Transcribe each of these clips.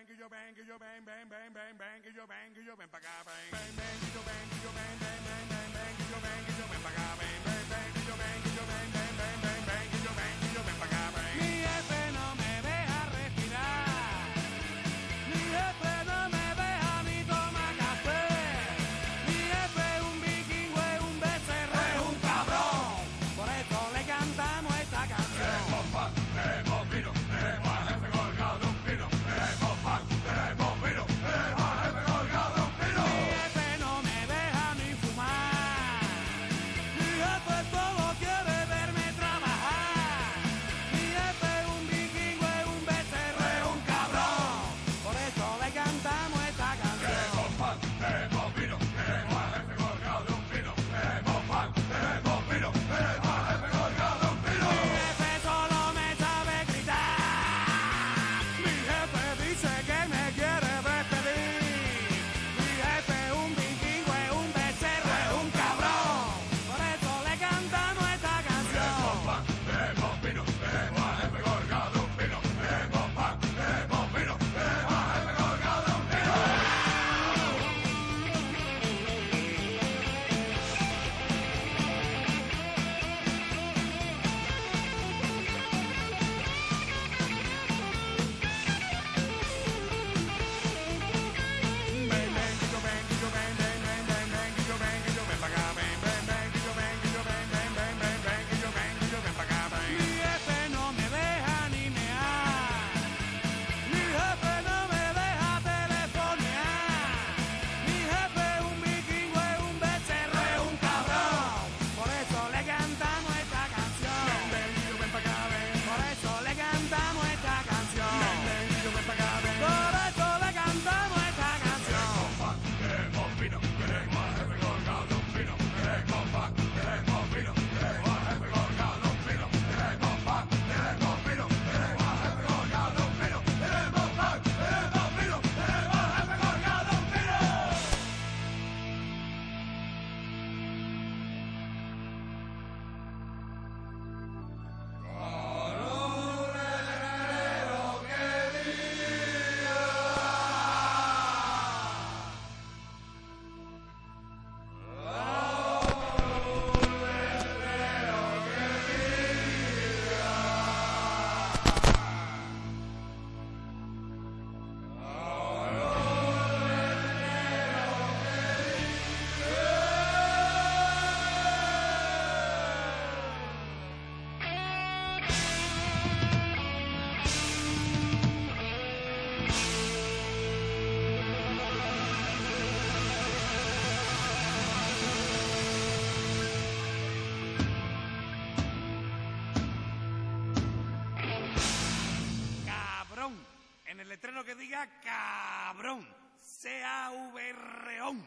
Cabrón. C-A-V-R-O-N.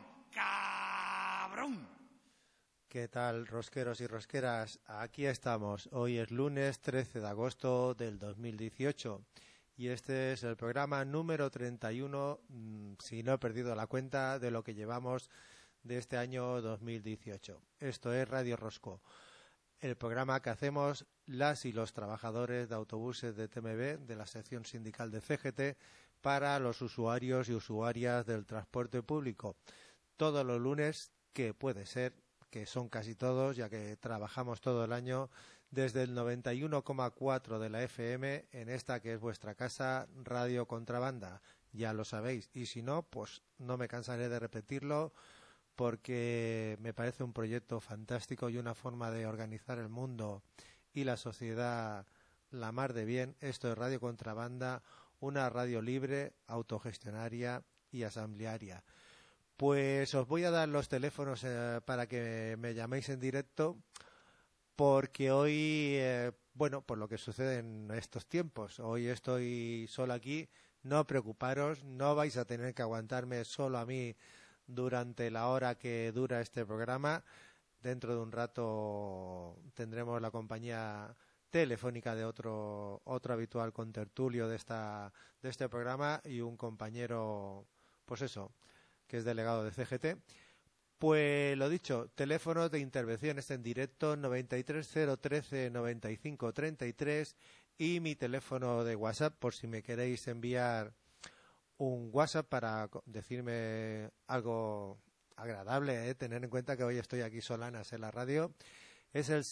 Cabrón. ¿Qué tal, rosqueros y rosqueras? Aquí estamos. Hoy es lunes 13 de agosto del 2018 y este es el programa número 31, si no he perdido la cuenta, de lo que llevamos de este año 2018. Esto es Radio Rosco, el programa que hacemos las y los trabajadores de autobuses de TMB, de la sección sindical de CGT, para los usuarios y usuarias del transporte público. Todos los lunes, que puede ser, que son casi todos, ya que trabajamos todo el año, desde el 91,4 de la FM, en esta que es vuestra casa, Radio Contrabanda. Ya lo sabéis, y si no, pues no me cansaré de repetirlo, porque me parece un proyecto fantástico y una forma de organizar el mundo y la sociedad la mar de bien. Esto es Radio Contrabanda, una radio libre, autogestionaria y asamblearia. Pues os voy a dar los teléfonos para que me llaméis en directo, porque hoy, por lo que sucede en estos tiempos, hoy estoy solo aquí. No preocuparos, no vais a tener que aguantarme solo a mí durante la hora que dura este programa. Dentro de un rato tendremos la compañía telefónica de otro habitual contertulio de este programa y un compañero, pues eso, que es delegado de CGT. Pues lo dicho, teléfonos de intervenciones en directo 93013 9533 y mi teléfono de WhatsApp por si me queréis enviar un WhatsApp para decirme algo agradable, tener en cuenta que hoy estoy aquí solanas en la radio. Es el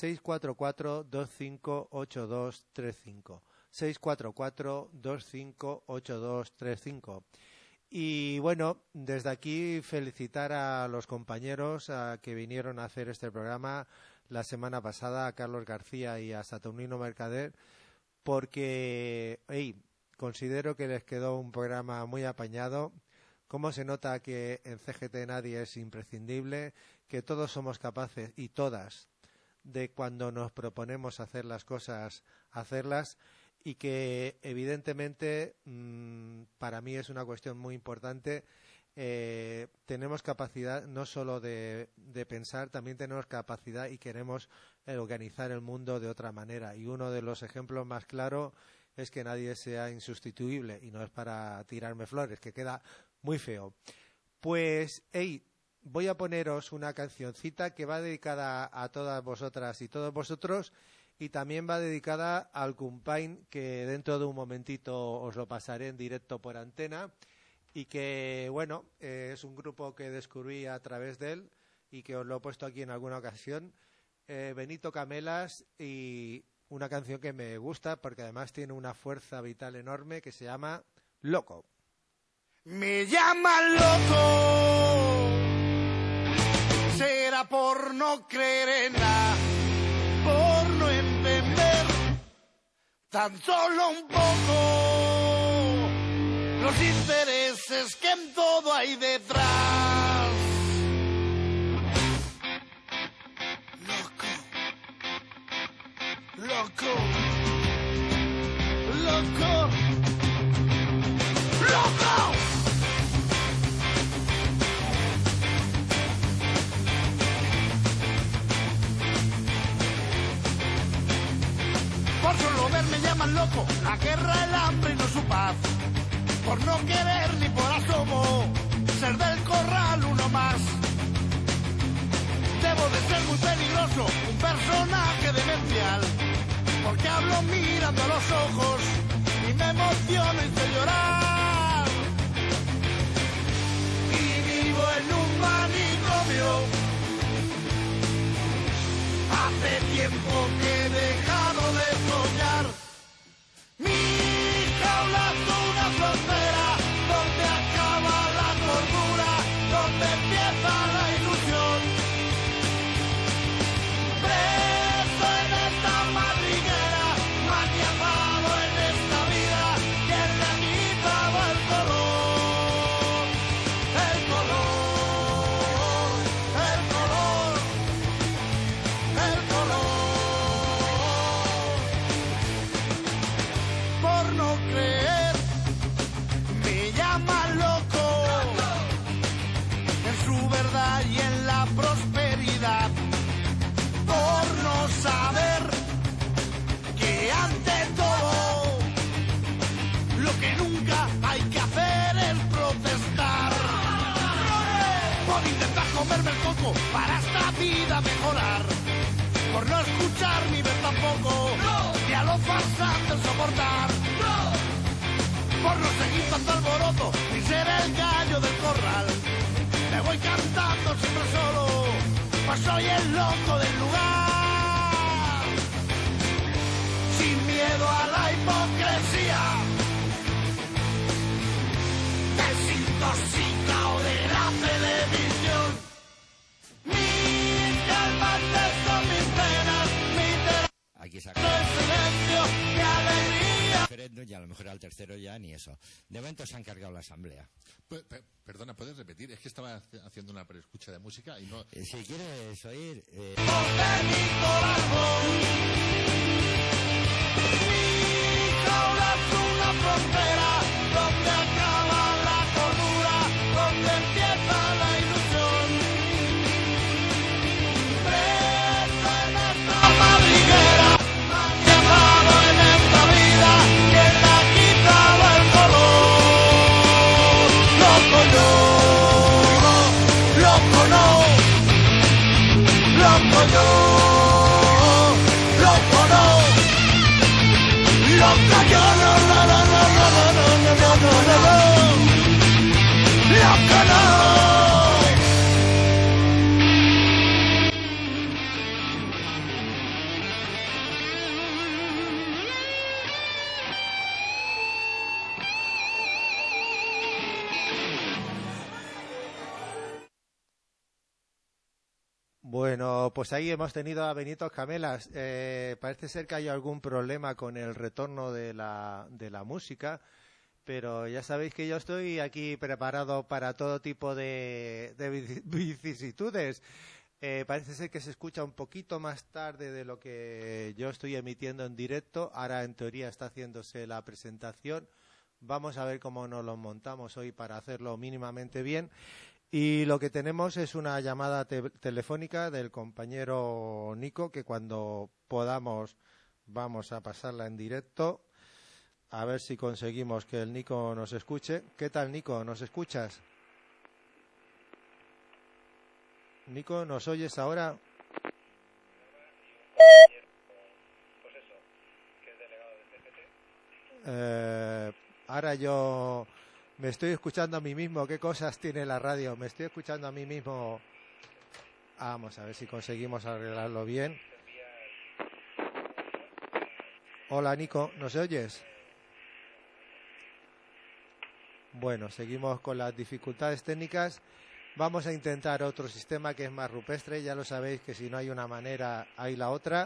644-258235. 644-258235. Y bueno, desde aquí felicitar a los compañeros que vinieron a hacer este programa la semana pasada, a Carlos García y a Saturnino Mercader, porque considero que les quedó un programa muy apañado. Cómo se nota que en CGT nadie es imprescindible, que todos somos capaces y todas de cuando nos proponemos hacer las cosas, hacerlas, y que evidentemente para mí es una cuestión muy importante. Tenemos capacidad no solo de pensar, también tenemos capacidad y queremos organizar el mundo de otra manera, y uno de los ejemplos más claros es que nadie sea insustituible, y no es para tirarme flores, que queda muy feo. Pues voy a poneros una cancioncita que va dedicada a todas vosotras y todos vosotros, y también va dedicada al Cumpain, que dentro de un momentito os lo pasaré en directo por antena, y que, bueno, es un grupo que descubrí a través de él y que os lo he puesto aquí en alguna ocasión. Benito Camelas, y una canción que me gusta porque además tiene una fuerza vital enorme, que se llama Loco. Me llaman loco, será por no creer en nada, por no entender tan solo un poco los intereses que en todo hay detrás. Loco, loco, loco. Por solo ver me llaman loco, la guerra, el hambre y no su paz. Por no querer ni por asomo ser del corral uno más. Debo de ser muy peligroso, un personaje demencial, porque hablo mirando a los ojos y me emociono y sé llorar. Y vivo en un manicomio, hace tiempo que he dejado de soñar. Mi jaula es una frontera donde acaba la cordura, donde empieza la ilusión. Preso en esta madriguera, maniatado en esta vida, quien le ha quitado el color, el color, el color, el color. Por no creer, me llama loco, en su verdad y en la prosperidad. Por no saber que ante todo lo que nunca hay que hacer es protestar. Por intentar comerme el coco para esta vida mejorar. Por no escuchar ni ver tampoco ni a los farsantes soportar. Por no seguir tanto alboroto ni ser el gallo del corral. Me voy cantando siempre solo, pues soy el loco del lugar. Sin miedo a la hipocresía, desintoxicado de la televisión. Mis calmantes son mis penas, mi Aquí saca silencio, mi alegría. referéndum y a lo mejor al tercero ya ni eso. De momento se ha encargado la asamblea. Perdona, ¿puedes repetir? Es que estaba haciendo una preescucha de música y no... Si quieres oír... De mi corazón, mi jaula es una frontera donde acaba la cordura, donde empieza la ilusión. Preso en esta madriguera, maniatado en esta vida, quien le ha quitado el color. Loco yo, loco no. Loco yo, loco no, loco yo, no, no, no, no, no, no, no. Bueno, pues ahí hemos tenido a Benito Camelas. Parece ser que hay algún problema con el retorno de la música, pero ya sabéis que yo estoy aquí preparado para todo tipo de vicisitudes. Parece ser que se escucha un poquito más tarde de lo que yo estoy emitiendo en directo. Ahora, en teoría, está haciéndose la presentación. Vamos a ver cómo nos lo montamos hoy para hacerlo mínimamente bien. Y lo que tenemos es una llamada telefónica del compañero Nico, que cuando podamos vamos a pasarla en directo. A ver si conseguimos que el Nico nos escuche. ¿Qué tal, Nico? ¿Nos escuchas? Nico, ¿nos oyes ahora? Pues eso, que es delegado de CGT. Ahora yo me estoy escuchando a mí mismo. ¿Qué cosas tiene la radio? Me estoy escuchando a mí mismo. Vamos a ver si conseguimos arreglarlo bien. Hola, Nico, ¿nos oyes? Bueno, seguimos con las dificultades técnicas. Vamos a intentar otro sistema que es más rupestre. Ya lo sabéis que si no hay una manera, hay la otra.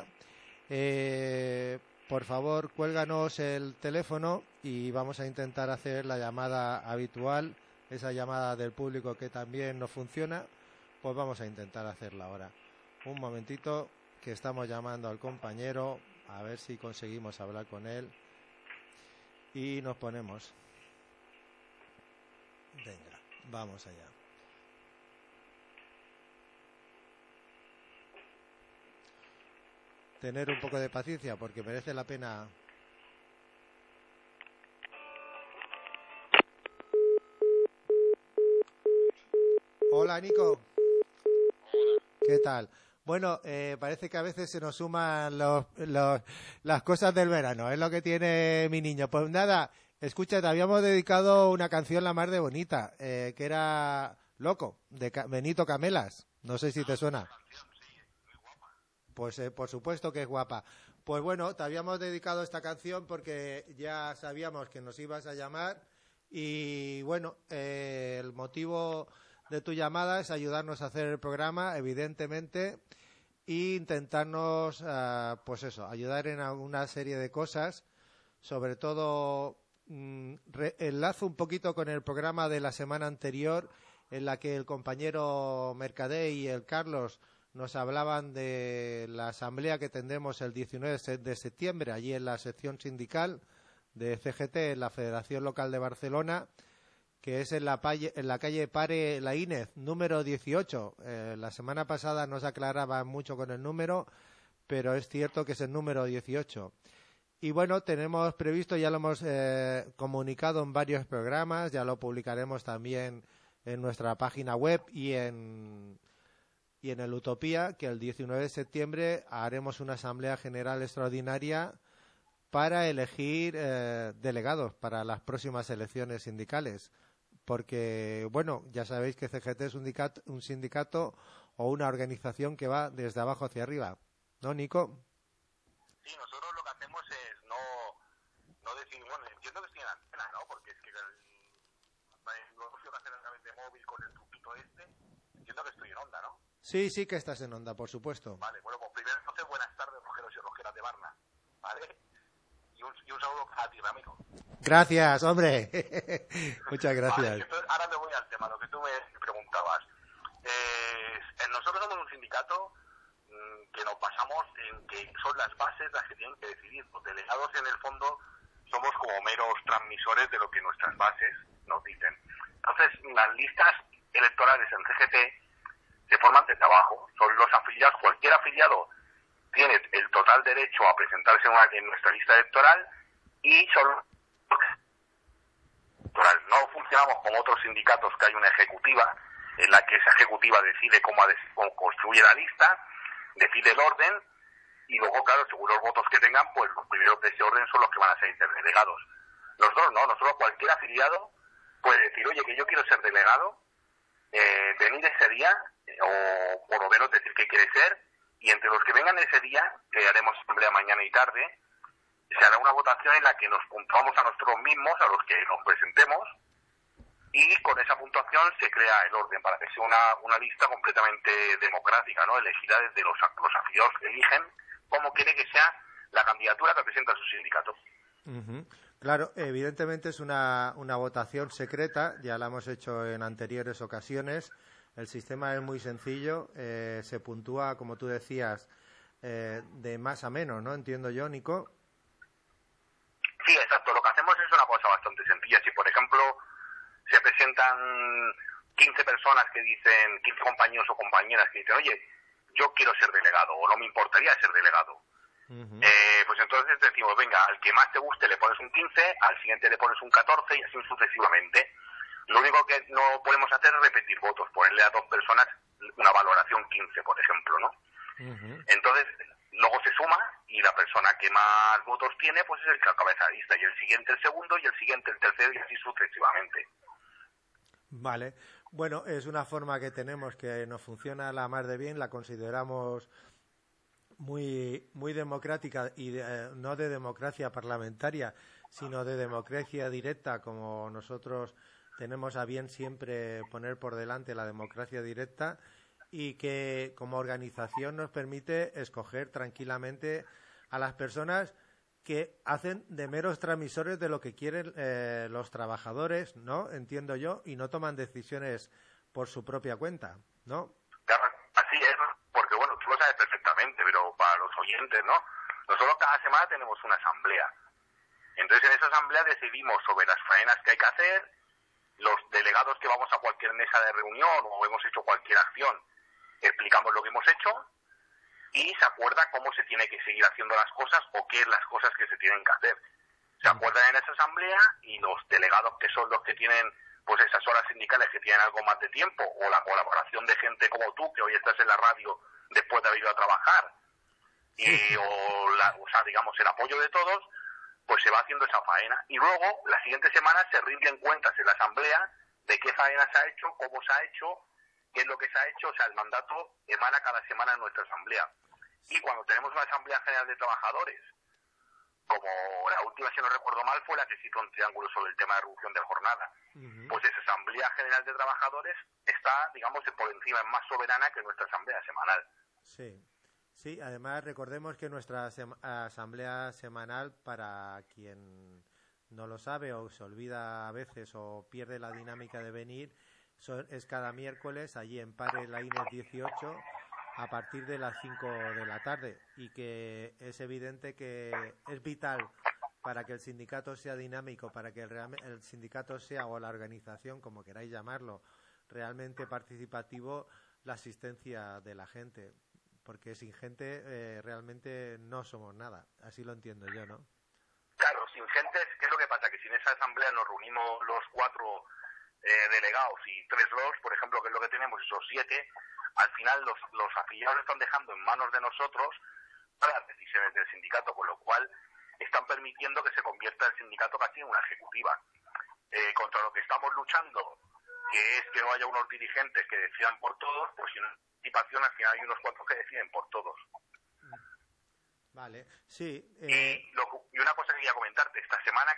Por favor, cuélganos el teléfono y vamos a intentar hacer la llamada habitual, esa llamada del público que también no funciona, pues vamos a intentar hacerla ahora. Un momentito, que estamos llamando al compañero, a ver si conseguimos hablar con él y nos ponemos. Venga, vamos allá. Tener un poco de paciencia porque merece la pena. Hola, Nico. ¿Qué tal? Bueno, parece que a veces se nos suman las cosas del verano, es lo que tiene mi niño. Pues nada, escucha, te habíamos dedicado una canción la más de bonita, que era Loco, de Benito Camelas. No sé si te suena. Pues por supuesto que es guapa. Pues bueno, te habíamos dedicado esta canción porque ya sabíamos que nos ibas a llamar y bueno, el motivo de tu llamada es ayudarnos a hacer el programa, evidentemente, e intentarnos, pues eso, ayudar en una serie de cosas, sobre todo enlazo un poquito con el programa de la semana anterior en la que el compañero Mercader y el Carlos nos hablaban de la asamblea que tendremos el 19 de septiembre allí en la sección sindical de CGT en la Federación Local de Barcelona, que es en la calle Pare Laínez, número 18. La semana pasada no se aclaraba mucho con el número, pero es cierto que es el número 18. Y bueno, tenemos previsto, ya lo hemos comunicado en varios programas, ya lo publicaremos también en nuestra página web y en el Utopía, que el 19 de septiembre haremos una asamblea general extraordinaria para elegir delegados para las próximas elecciones sindicales. Porque, bueno, ya sabéis que CGT es un sindicato o una organización que va desde abajo hacia arriba. ¿No, Nico? Sí, nosotros lo que hacemos es no decir, bueno, entiendo que estoy en antena, ¿no? Porque es que el negocio que hacen a través de móvil con el truquito este, entiendo que estoy en onda, ¿no? Sí, sí que estás en onda, por supuesto. Vale, bueno, pues primero entonces buenas tardes, rojeros y rojeras de Barna, ¿vale? Y un saludo a ti, amigo. Gracias, hombre. Muchas gracias. Vale, entonces, ahora me voy al tema, lo que tú me preguntabas. Nosotros somos un sindicato que nos basamos en que son las bases las que tienen que decidir. Los delegados, en el fondo, somos como meros transmisores de lo que nuestras bases nos dicen. Entonces, las listas electorales en CGT se forman desde abajo. Son los afiliados, cualquier afiliado tiene el total derecho a presentarse en nuestra lista electoral y son no funcionamos como otros sindicatos que hay una ejecutiva en la que esa ejecutiva decide cómo construye la lista, decide el orden y luego, claro, según los votos que tengan, pues los primeros de ese orden son los que van a ser interdelegados. Nosotros no, nosotros cualquier afiliado puede decir, oye, que yo quiero ser delegado, venir ese día, o por lo menos decir que quiere ser, y entre los que vengan ese día, que haremos asamblea mañana y tarde, se hará una votación en la que nos puntuamos a nosotros mismos, a los que nos presentemos, y con esa puntuación se crea el orden para que sea una lista completamente democrática, ¿no? Elegida desde los afiliados que eligen cómo quiere que sea la candidatura que presenta su sindicato. Uh-huh. Claro, evidentemente es una votación secreta, ya la hemos hecho en anteriores ocasiones. El sistema es muy sencillo, se puntúa, como tú decías, de más a menos, ¿no? Entiendo yo, Nico. Sí, exacto. Lo que hacemos es una cosa bastante sencilla. Si, por ejemplo, se presentan 15 personas que dicen, 15 compañeros o compañeras que dicen, oye, yo quiero ser delegado o no me importaría ser delegado. Uh-huh. Pues entonces decimos, venga, al que más te guste le pones un 15, al siguiente le pones un 14 y así sucesivamente. Lo único que no podemos hacer es repetir votos, ponerle a 2 personas una valoración 15, por ejemplo, ¿no? Uh-huh. Entonces, luego se suma y la persona que más votos tiene, pues es el que encabeza la lista, y el siguiente el segundo, y el siguiente el tercero, y así sucesivamente. Vale. Bueno, es una forma que tenemos que nos funciona la más de bien, la consideramos muy democrática y no de democracia parlamentaria, sino de democracia directa, como nosotros tenemos a bien siempre poner por delante la democracia directa, y que como organización nos permite escoger tranquilamente a las personas que hacen de meros transmisores de lo que quieren los trabajadores, ¿no? Entiendo yo, y no toman decisiones por su propia cuenta, ¿no? Claro, así es, porque bueno, tú lo sabes perfectamente, pero para los oyentes, ¿no? Nosotros cada semana tenemos una asamblea. Entonces en esa asamblea decidimos sobre las faenas que hay que hacer, los delegados que vamos a cualquier mesa de reunión o hemos hecho cualquier acción, explicamos lo que hemos hecho y se acuerda cómo se tiene que seguir haciendo las cosas o qué es las cosas que se tienen que hacer. Se acuerdan en esa asamblea y los delegados, que son los que tienen pues esas horas sindicales que tienen algo más de tiempo, o la colaboración de gente como tú, que hoy estás en la radio después de haber ido a trabajar, o sea, digamos, el apoyo de todos, pues se va haciendo esa faena. Y luego, la siguiente semana, se rinden cuentas en la asamblea de qué faena se ha hecho, cómo se ha hecho, qué es lo que se ha hecho. O sea, el mandato emana cada semana en nuestra asamblea. Y cuando tenemos una asamblea general de trabajadores, como la última, si no recuerdo mal, fue la que citó un triángulo sobre el tema de reducción de jornada, pues esa asamblea general de trabajadores está, digamos, por encima, es más soberana que nuestra asamblea semanal. Sí, además recordemos que nuestra asamblea semanal, para quien no lo sabe o se olvida a veces o pierde la dinámica de venir, es cada miércoles allí en Pare la INES 18 a partir de las 5 de la tarde, y que es evidente que es vital para que el sindicato sea dinámico, para que el sindicato sea, o la organización, como queráis llamarlo, realmente participativo, la asistencia de la gente, porque sin gente realmente no somos nada. Así lo entiendo yo, ¿no? Claro, sin gente, ¿qué es lo que pasa? Que si en esa asamblea nos reunimos los 4 delegados y 3 LOS, por ejemplo, que es lo que tenemos, esos 7, al final los afiliados están dejando en manos de nosotros todas las decisiones del sindicato, con lo cual están permitiendo que se convierta el sindicato casi en una ejecutiva. Contra lo que estamos luchando, que es que no haya unos dirigentes que decidan por todos, pues si no hay participación, al final hay unos cuantos que deciden por todos. Vale, sí. Y una cosa que quería comentarte, esta semana,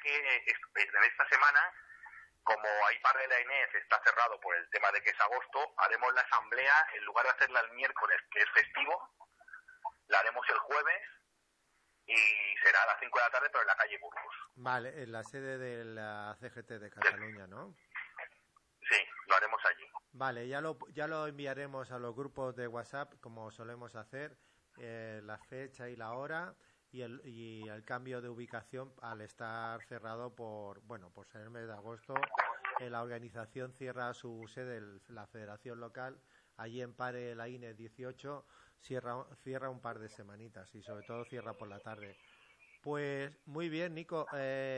como hay parte de la INEF está cerrado por el tema de que es agosto, haremos la asamblea, en lugar de hacerla el miércoles, que es festivo, la haremos el jueves y será a las 5 de la tarde, pero en la calle Burgos. Vale, en la sede de la CGT de Cataluña, ¿no? Sí, lo haremos allí. Vale, ya lo enviaremos a los grupos de WhatsApp, como solemos hacer, la fecha y la hora y el cambio de ubicación al estar cerrado por ser el mes de agosto. La organización cierra su sede, la federación local, allí en Pare la INES 18, cierra un par de semanitas y sobre todo cierra por la tarde. Pues muy bien, Nico.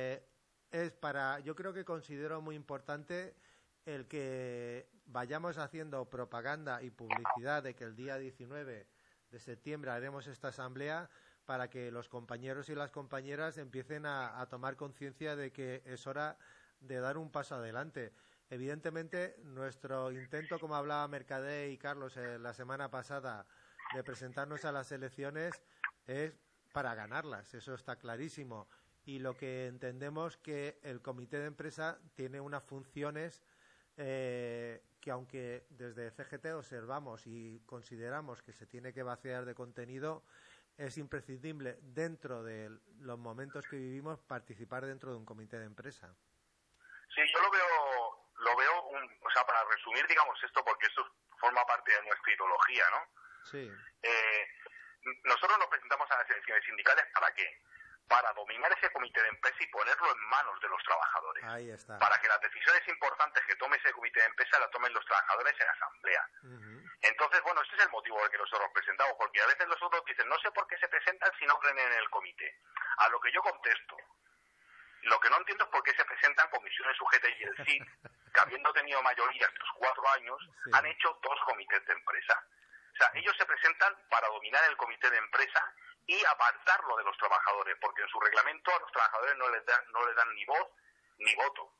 Yo creo que considero muy importante el que vayamos haciendo propaganda y publicidad de que el día 19 de septiembre haremos esta asamblea, para que los compañeros y las compañeras empiecen a tomar conciencia de que es hora de dar un paso adelante. Evidentemente, nuestro intento, como hablaba Mercader y Carlos la semana pasada, de presentarnos a las elecciones es para ganarlas, eso está clarísimo. Y lo que entendemos que el comité de empresa tiene unas funciones que aunque desde CGT observamos y consideramos que se tiene que vaciar de contenido, es imprescindible dentro de los momentos que vivimos participar dentro de un comité de empresa. Sí, yo lo veo, o sea, para resumir, digamos esto, porque esto forma parte de nuestra ideología, ¿no? Sí. Nosotros nos presentamos a las elecciones sindicales, ¿para qué? Para dominar ese comité de empresa y ponerlo en manos de los trabajadores. Ahí está. Para que las decisiones importantes que tome ese comité de empresa las tomen los trabajadores en asamblea. Entonces, bueno, este es el motivo por el que nosotros presentamos, porque a veces los otros dicen, no sé por qué se presentan si no creen en el comité. A lo que yo contesto, lo que no entiendo es por qué se presentan comisiones UGT y el CID, que habiendo tenido mayoría estos 4 años, Sí. han hecho 2 comités de empresa. O sea, ellos se presentan para dominar el comité de empresa y apartarlo de los trabajadores, porque en su reglamento a los trabajadores no les dan ni voz ni voto.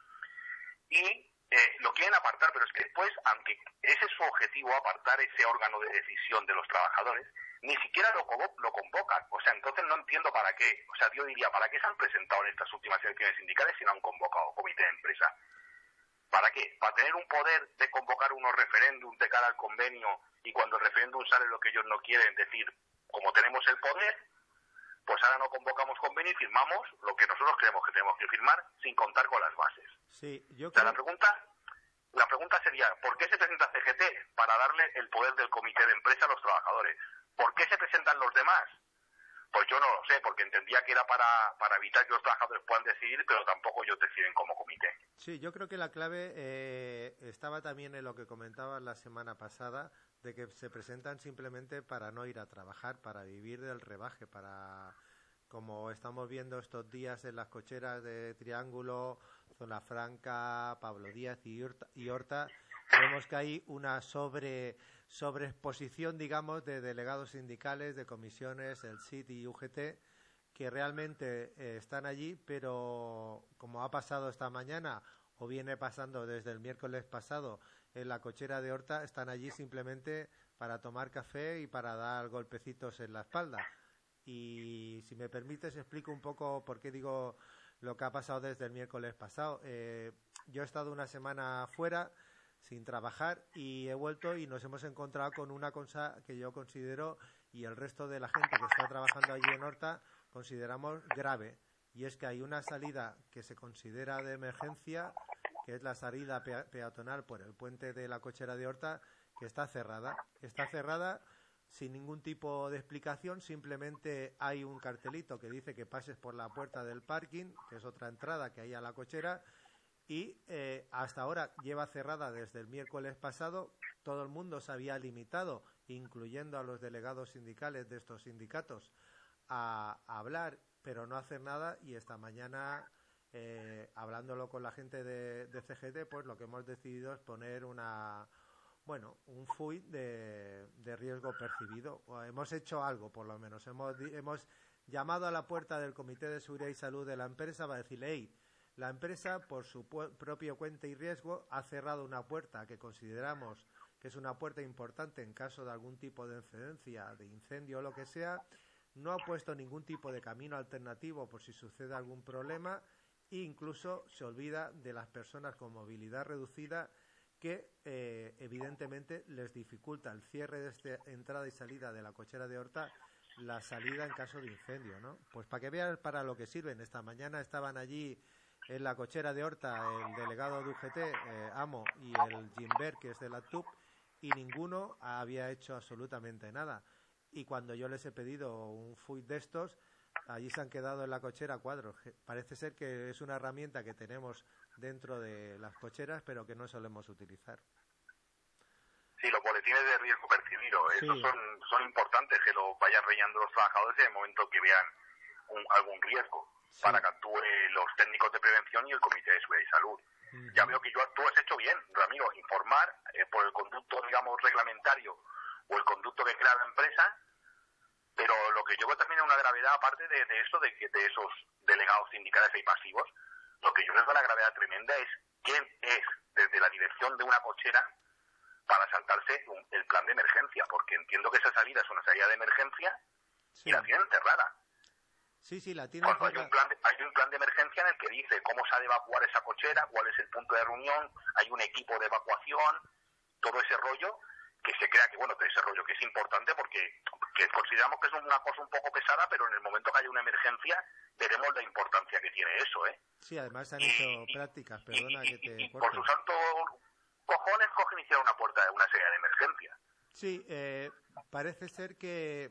Y lo quieren apartar, pero es que después, aunque ese es su objetivo, apartar ese órgano de decisión de los trabajadores, ni siquiera lo convocan. O sea, entonces no entiendo para qué. O sea, yo diría, ¿para qué se han presentado en estas últimas elecciones sindicales si no han convocado comité de empresa? ¿Para qué? ¿Para tener un poder de convocar unos referéndums de cara al convenio y cuando el referéndum sale lo que ellos no quieren, decir, como tenemos el poder, pues ahora no convocamos convenio y firmamos lo que nosotros creemos que tenemos que firmar sin contar con las bases? Sí, yo O sea, creo... la pregunta sería, ¿por qué se presenta CGT? Para darle el poder del comité de empresa a los trabajadores. ¿Por qué se presentan los demás? Pues yo no lo sé, porque entendía que era para evitar que los trabajadores puedan decidir, pero tampoco ellos deciden como comité. Sí, yo creo que la clave estaba también en lo que comentabas la semana pasada, de que se presentan simplemente para no ir a trabajar, para vivir del rebaje, para, como estamos viendo estos días en las cocheras de Triángulo, Zona Franca, Pablo Díaz y Horta, vemos que hay una sobreexposición, digamos, de delegados sindicales, de comisiones, el CID y UGT, que realmente están allí, pero como ha pasado esta mañana o viene pasando desde el miércoles pasado en la cochera de Horta, están allí simplemente para tomar café y para dar golpecitos en la espalda. Y si me permites, explico un poco por qué digo lo que ha pasado desde el miércoles pasado. Yo he estado una semana fuera sin trabajar y he vuelto y nos hemos encontrado con una cosa que yo considero, y el resto de la gente que está trabajando allí en Horta consideramos grave, y es que hay una salida que se considera de emergencia, que es la salida peatonal por el puente de la cochera de Horta, que está cerrada. Está cerrada sin ningún tipo de explicación, simplemente hay un cartelito que dice que pases por la puerta del parking, que es otra entrada que hay a la cochera, y hasta ahora lleva cerrada desde el miércoles pasado. Todo el mundo se había limitado, incluyendo a los delegados sindicales de estos sindicatos, a hablar, pero no hacer nada, y esta mañana, hablándolo con la gente de CGT, pues lo que hemos decidido es poner un FUI de riesgo percibido. Hemos hecho algo, por lo menos. Hemos llamado a la puerta del Comité de Seguridad y Salud de la empresa para decirle, hey, la empresa, por su propio cuenta y riesgo, ha cerrado una puerta que consideramos que es una puerta importante en caso de algún tipo de incidencia, de incendio o lo que sea. No ha puesto ningún tipo de camino alternativo por si sucede algún problema, e incluso se olvida de las personas con movilidad reducida, que evidentemente les dificulta el cierre de esta entrada y salida de la cochera de Horta, la salida en caso de incendio, ¿no? Pues para que vean para lo que sirven. Esta mañana estaban allí en la cochera de Horta el delegado de UGT, Amo, y el Gimbert, que es de la TUP, y ninguno había hecho absolutamente nada. Y cuando yo les he pedido un FUI de estos, allí se han quedado en la cochera cuadros. Parece ser que es una herramienta que tenemos dentro de las cocheras, pero que no solemos utilizar. Sí, los boletines de riesgo percibido, Sí. Estos son importantes, que lo vayan rellenando los trabajadores en el momento que vean algún riesgo, Sí. para que actúen los técnicos de prevención y el Comité de Seguridad y Salud. Ya veo que tú has hecho bien, Ramiro, informar por el conducto, digamos, reglamentario o el conducto que crea la empresa, pero lo que yo veo también es una gravedad, aparte de esto, de esos delegados sindicales y pasivos, lo que yo veo la gravedad tremenda es quién es desde la dirección de una cochera para saltarse el plan de emergencia, porque entiendo que esa salida es una salida de emergencia, sí, y la tienen cerrada. Sí, la tiene. Cuando hay un plan de emergencia en el que dice cómo se ha de evacuar esa cochera, cuál es el punto de reunión, hay un equipo de evacuación, todo ese rollo, que se crea que, bueno, que ese rollo que es importante porque que consideramos que es una cosa un poco pesada, pero en el momento que haya una emergencia veremos la importancia que tiene eso, ¿eh? Sí, además se han hecho prácticas, perdona que te corte. Por sus santos cojones cogen y cierran una puerta de una serie de emergencia. Sí, parece ser que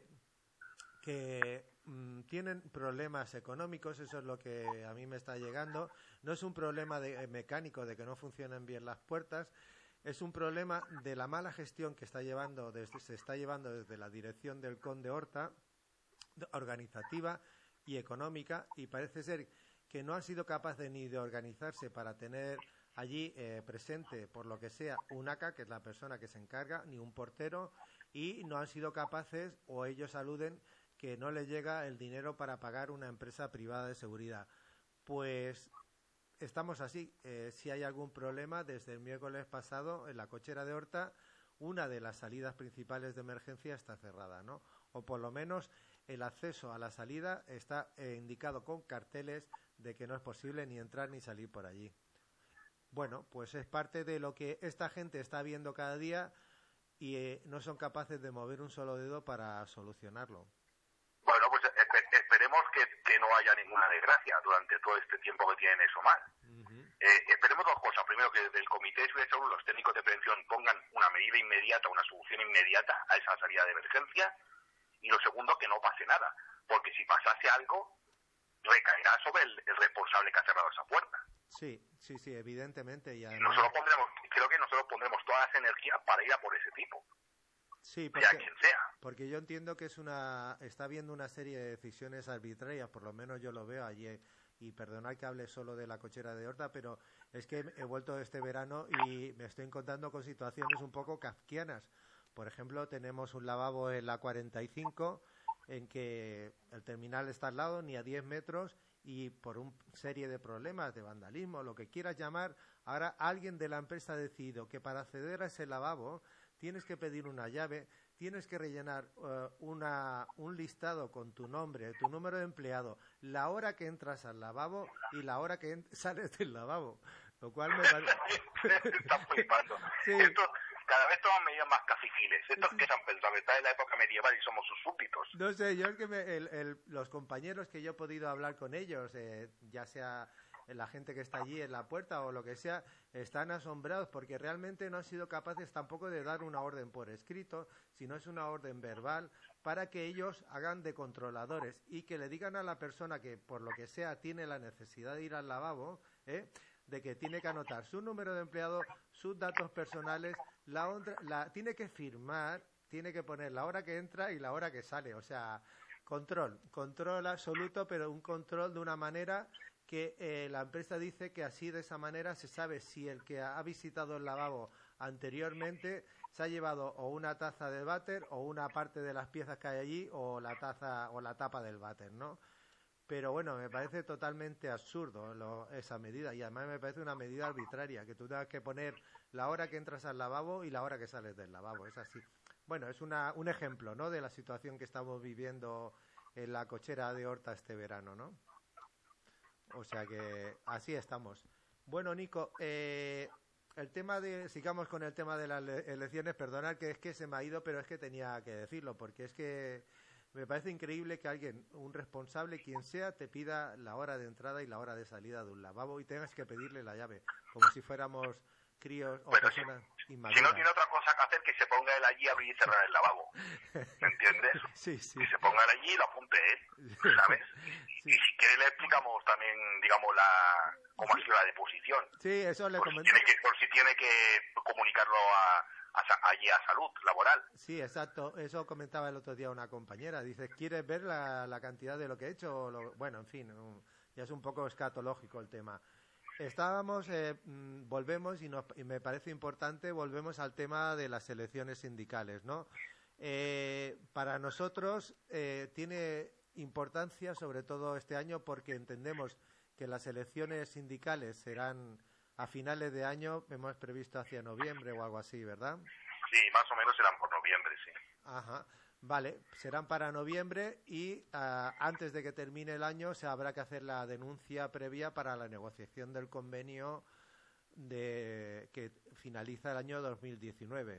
tienen problemas económicos, eso es lo que a mí me está llegando. No es un problema mecánico de que no funcionen bien las puertas, es un problema de la mala gestión que se está llevando desde la dirección del Conde Horta, organizativa y económica, y parece ser que no han sido capaces ni de organizarse para tener allí presente, por lo que sea, un ACA, que es la persona que se encarga, ni un portero, y no han sido capaces, o ellos aluden, que no les llega el dinero para pagar una empresa privada de seguridad. Pues estamos así. Si hay algún problema, desde el miércoles pasado, en la cochera de Horta, una de las salidas principales de emergencia está cerrada, ¿no? O por lo menos el acceso a la salida está indicado con carteles de que no es posible ni entrar ni salir por allí. Bueno, pues es parte de lo que esta gente está viendo cada día y no son capaces de mover un solo dedo para solucionarlo. Bueno, pues esperemos que no haya ninguna desgracia durante todo este tiempo que tienen eso mal. Esperemos dos cosas. Primero, que desde el Comité de Seguridad y Salud los técnicos de prevención pongan una medida inmediata, una solución inmediata a esa salida de emergencia. Y lo segundo, que no pase nada. Porque si pasase algo, recaerá sobre el responsable que ha cerrado esa puerta. Sí, evidentemente. Y además... creo que nosotros pondremos todas las energías para ir a por ese tipo. Sí, sea quien sea. Porque yo entiendo que está habiendo una serie de decisiones arbitrarias, por lo menos yo lo veo allí, y perdonad que hable solo de la cochera de Horta, pero es que he vuelto este verano y me estoy encontrando con situaciones un poco kafkianas. Por ejemplo, tenemos un lavabo en la 45 en que el terminal está al lado, ni a 10 metros, y por una serie de problemas de vandalismo, lo que quieras llamar, ahora alguien de la empresa ha decidido que para acceder a ese lavabo tienes que pedir una llave, tienes que rellenar un listado con tu nombre, tu número de empleado, la hora que entras al lavabo y la hora que sales del lavabo, lo cual me parece... Estás flipando. Sí. Esto, cada vez toman medidas más caciquiles. Estos que se han pensado que está en la época medieval y somos sus súbditos. No sé, yo es que los compañeros que yo he podido hablar con ellos, ya sea la gente que está allí en la puerta o lo que sea, están asombrados porque realmente no han sido capaces tampoco de dar una orden por escrito, sino es una orden verbal para que ellos hagan de controladores y que le digan a la persona que por lo que sea tiene la necesidad de ir al lavabo, de que tiene que anotar su número de empleado, sus datos personales, tiene que firmar, tiene que poner la hora que entra y la hora que sale, o sea, control absoluto, pero un control de una manera que la empresa dice que así de esa manera se sabe si el que ha visitado el lavabo anteriormente se ha llevado o una taza del váter o una parte de las piezas que hay allí o la taza o la tapa del váter, ¿no? Pero bueno, me parece totalmente absurdo esa medida y además me parece una medida arbitraria, que tú tengas que poner la hora que entras al lavabo y la hora que sales del lavabo, es así. Bueno, es un ejemplo, ¿no?, de la situación que estamos viviendo en la cochera de Horta este verano, ¿no? O sea que así estamos. Bueno, Nico, sigamos con el tema de las elecciones. Perdonad que es que se me ha ido, pero es que tenía que decirlo, porque es que me parece increíble que alguien, un responsable, quien sea, te pida la hora de entrada y la hora de salida de un lavabo y tengas que pedirle la llave, como si fuéramos críos o personas inmaduras. Si no tiene otra cosa que hacer, que se ponga él allí a abrir y cerrar el lavabo. ¿Me entiendes? Sí. Que se ponga él allí y lo apunte él, ¿sabes? Sí. Y si quiere le explicamos también, digamos, cómo ha sido la deposición. Sí, eso le comenté. Por si tiene que comunicarlo allí a salud laboral. Sí, exacto. Eso comentaba el otro día una compañera. Dice, ¿quieres ver la cantidad de lo que he hecho? Bueno, en fin, ya es un poco escatológico el tema. Estábamos, volvemos, y me parece importante, volvemos al tema de las elecciones sindicales, ¿no? Para nosotros tiene importancia, sobre todo este año, porque entendemos que las elecciones sindicales serán a finales de año, hemos previsto hacia noviembre o algo así, ¿verdad? Sí, más o menos serán por noviembre, sí. Ajá. Vale, serán para noviembre y antes de que termine el año se habrá que hacer la denuncia previa para la negociación del convenio que finaliza el año 2019.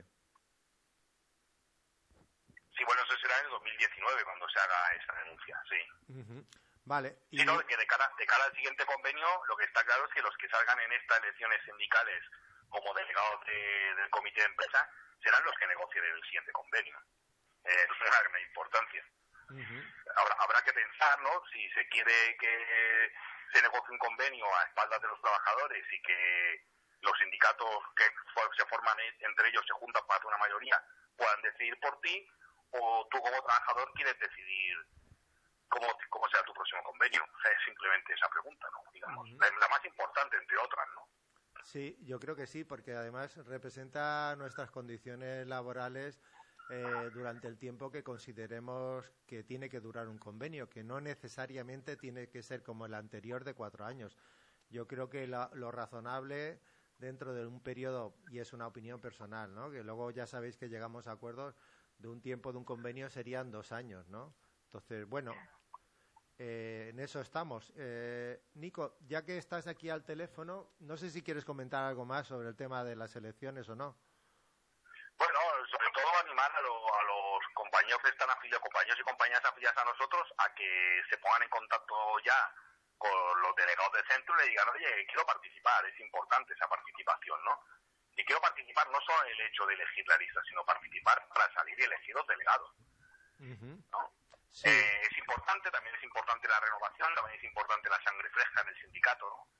Sí, bueno, eso será en el 2019 cuando se haga esa denuncia, sí. Uh-huh. Vale. Sí, no, que de cara al siguiente convenio, lo que está claro es que los que salgan en estas elecciones sindicales como delegados del comité de empresa serán los que negocien el siguiente convenio. Es una gran importancia. Uh-huh. Habrá que pensar, ¿no? Si se quiere que se negocie un convenio a espaldas de los trabajadores y que los sindicatos que se forman entre ellos se juntan para hacer una mayoría puedan decidir por ti, o tú como trabajador quieres decidir cómo será tu próximo convenio. O sea, es simplemente esa pregunta, ¿no? Digamos, uh-huh. la más importante entre otras, ¿no? Sí, yo creo que sí, porque además representa nuestras condiciones laborales durante el tiempo que consideremos que tiene que durar un convenio, que no necesariamente tiene que ser como el anterior de 4 años. Yo creo que lo razonable dentro de un periodo, y es una opinión personal, ¿no? Que luego ya sabéis que llegamos a acuerdos de un tiempo de un convenio serían 2 años, ¿no? Entonces, bueno, en eso estamos. Nico, ya que estás aquí al teléfono, no sé si quieres comentar algo más sobre el tema de las elecciones o no. Bueno, sobre todo animar a los compañeros que están afiliados, compañeros y compañeras afiliadas a nosotros, a que se pongan en contacto ya con los delegados del centro y le digan, oye, quiero participar, es importante esa participación, ¿no? Y quiero participar no solo en el hecho de elegir la lista, sino participar para salir y elegir los delegados, ¿no? Sí. Es importante, también es importante la renovación, también es importante la sangre fresca en el sindicato, ¿no?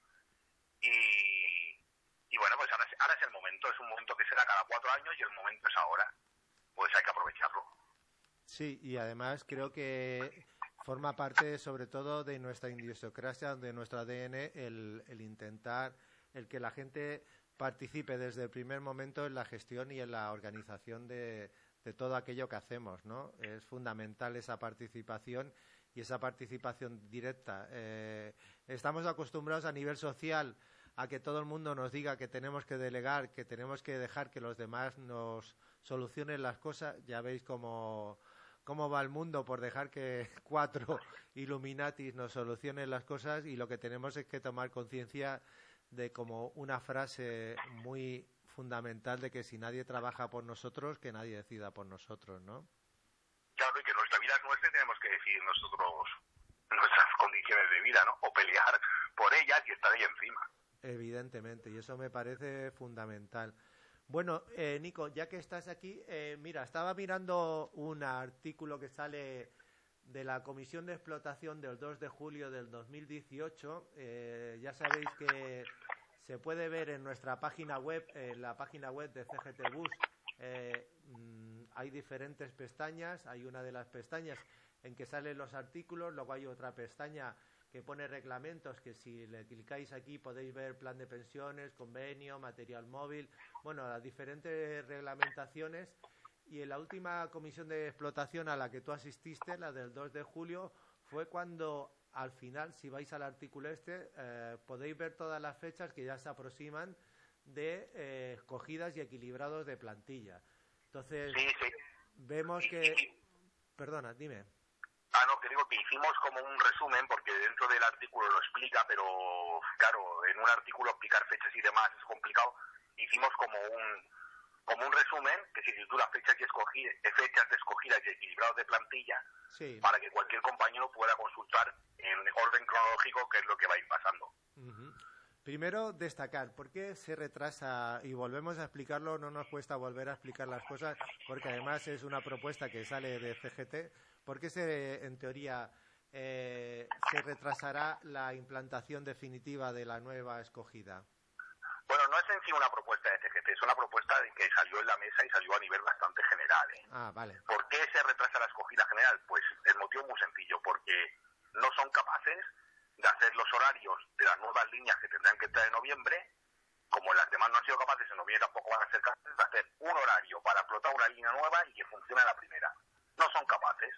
Y bueno, pues ahora es el momento, es un momento que será cada 4 años y el momento es ahora. Pues hay que aprovecharlo. Sí, y además creo que forma parte sobre todo de nuestra idiosincrasia, de nuestro ADN, el intentar, el que la gente participe desde el primer momento en la gestión y en la organización de todo aquello que hacemos, ¿no? Es fundamental esa participación y esa participación directa. Estamos acostumbrados a nivel social a que todo el mundo nos diga que tenemos que delegar, que tenemos que dejar que los demás nos solucionen las cosas. Ya veis cómo va el mundo por dejar que 4 Illuminatis nos solucionen las cosas, y lo que tenemos es que tomar conciencia de como una frase muy fundamental de que si nadie trabaja por nosotros, que nadie decida por nosotros, ¿no? Claro, y que nuestra vida es nuestra y tenemos que decidir nosotros nuestras condiciones de vida, ¿no? O pelear por ellas y estar ahí encima. Evidentemente, y eso me parece fundamental. Bueno, Nico, ya que estás aquí, mira, estaba mirando un artículo que sale de la Comisión de Explotación del 2 de julio del 2018. Ya sabéis que se puede ver en nuestra página web, en la página web de CGT Bus, hay diferentes pestañas. Hay una de las pestañas en que salen los artículos, luego hay otra pestaña que pone reglamentos, que si le clicáis aquí podéis ver plan de pensiones, convenio, material móvil, bueno, las diferentes reglamentaciones. Y en la última comisión de explotación a la que tú asististe, la del 2 de julio, fue cuando al final, si vais al artículo podéis ver todas las fechas que ya se aproximan de escogidas y equilibrados de plantilla. Entonces, sí. Vemos que... Perdona, dime. No, que digo que hicimos como un resumen, porque dentro del artículo lo explica, pero claro, en un artículo explicar fechas y demás es complicado. Hicimos como un resumen que se titula fechas de escogidas y equilibrados de plantilla, sí, para que cualquier compañero pueda consultar en orden cronológico qué es lo que va a ir pasando. Uh-huh. Primero, destacar por qué se retrasa, y volvemos a explicarlo, no nos cuesta volver a explicar las cosas, porque además es una propuesta que sale de CGT. ¿Por qué en teoría se retrasará la implantación definitiva de la nueva escogida? Bueno, no es en sí una propuesta de CGT, es una propuesta que salió en la mesa y salió a nivel bastante general. Ah, vale. ¿Por qué se retrasa la escogida general? Pues el motivo es muy sencillo, porque no son capaces de hacer los horarios de las nuevas líneas que tendrán que entrar en noviembre. Como las demás no han sido capaces, en noviembre tampoco van a ser capaces de hacer un horario para explotar una línea nueva y que funcione la primera. No son capaces.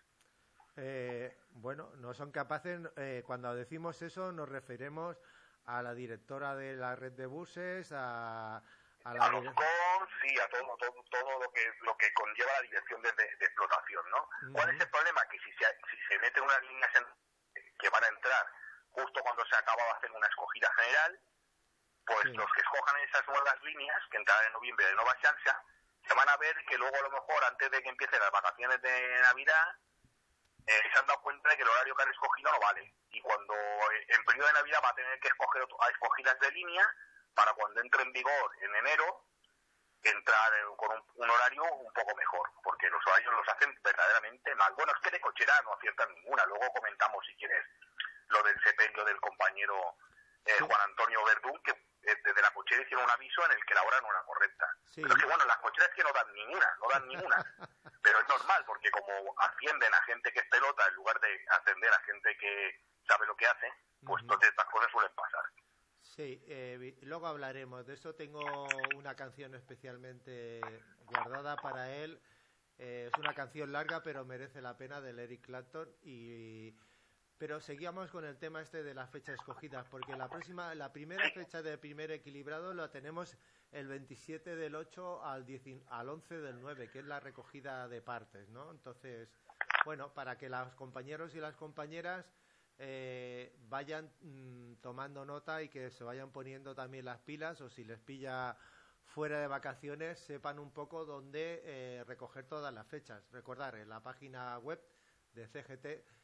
Bueno, no son capaces. Cuando decimos eso nos referimos a la directora de la red de buses, a a los CONs, sí, a todo lo que conlleva la dirección de explotación, ¿no? ¿Cuál es el problema? Que si se meten unas líneas que van a entrar justo cuando se acaba de hacer una escogida general, pues los que escojan esas nuevas líneas, que entrarán en noviembre de Nova Xarxa, se van a ver que luego a lo mejor antes de que empiecen las vacaciones de Navidad, se han dado cuenta de que el horario que han escogido no vale. Y cuando en periodo de Navidad va a tener que escoger escogidas de línea para cuando entre en vigor en enero, entrar con un horario un poco mejor, porque los horarios los hacen verdaderamente mal. Bueno, es que de cochera no aciertan ninguna. Luego comentamos, si quieres, lo del sepelio del compañero Juan Antonio Verdún, que desde la cochera hicieron un aviso en el que la hora no era correcta. Sí. Pero es que bueno, las cocheras que no dan ninguna. Pero es normal, porque como ascienden a gente que es pelota en lugar de ascender a gente que sabe lo que hace, pues entonces estas cosas suelen pasar. Sí, luego hablaremos de eso. Tengo una canción especialmente guardada para él. Es una canción larga, pero merece la pena, del Eric Clapton. Pero seguíamos con el tema este de las fechas escogidas, porque la primera fecha del primer equilibrado la tenemos el 27 del 8 al 11 del 9, que es la recogida de partes, ¿no? Entonces, bueno, para que los compañeros y las compañeras vayan tomando nota y que se vayan poniendo también las pilas, o si les pilla fuera de vacaciones, sepan un poco dónde recoger todas las fechas. Recordar, en la página web de CGT,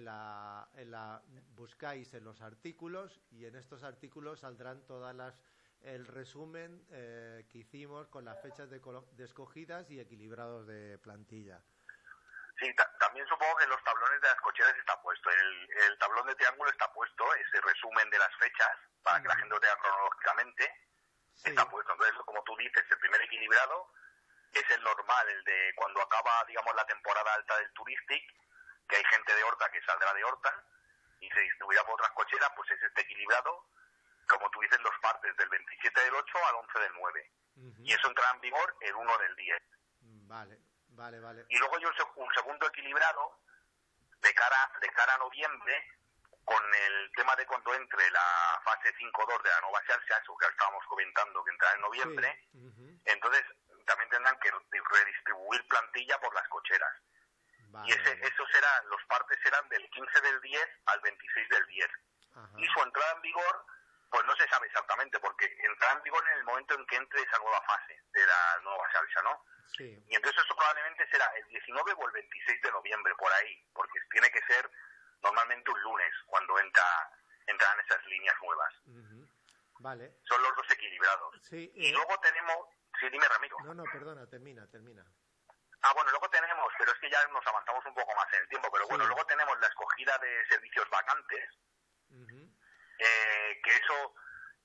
buscáis en los artículos, y en estos artículos saldrán el resumen que hicimos con las fechas de escogidas y equilibrados de plantilla. Sí, también supongo que en los tablones de las cocheras está puesto, el tablón de triángulo está puesto, ese resumen de las fechas, para que la gente lo tenga cronológicamente, está puesto. Entonces, como tú dices, el primer equilibrado es el normal, el de cuando acaba, digamos, la temporada alta del Touristic, que hay gente de Horta que saldrá de Horta y se distribuirá por otras cocheras, pues es este equilibrado, como tú dices, dos partes, del 27 del 8 al 11 del 9. Y eso entrará en vigor el 1 del 10. Vale. Y luego hay un segundo equilibrado de cara a noviembre, con el tema de cuando entre la fase 5-2 de la Nova Xarxa, eso que estábamos comentando, que entrará en noviembre. Sí. Entonces también tendrán que redistribuir plantilla por las cocheras. Vale. Y eso los partes serán del 15 del 10 al 26 del 10. Ajá. Y su entrada en vigor, pues no se sabe exactamente, porque entrará en vigor en el momento en que entre esa nueva fase de la Nova Xarxa, ¿no? Sí. Y entonces eso probablemente será el 19 o el 26 de noviembre, por ahí, porque tiene que ser normalmente un lunes cuando entran esas líneas nuevas. Vale. Son los dos equilibrados. Sí, y luego tenemos... Sí, dime, Ramiro. No, perdona, termina. Bueno, luego tenemos, pero es que ya nos avanzamos un poco más en el tiempo, pero bueno, luego tenemos la escogida de servicios vacantes, que eso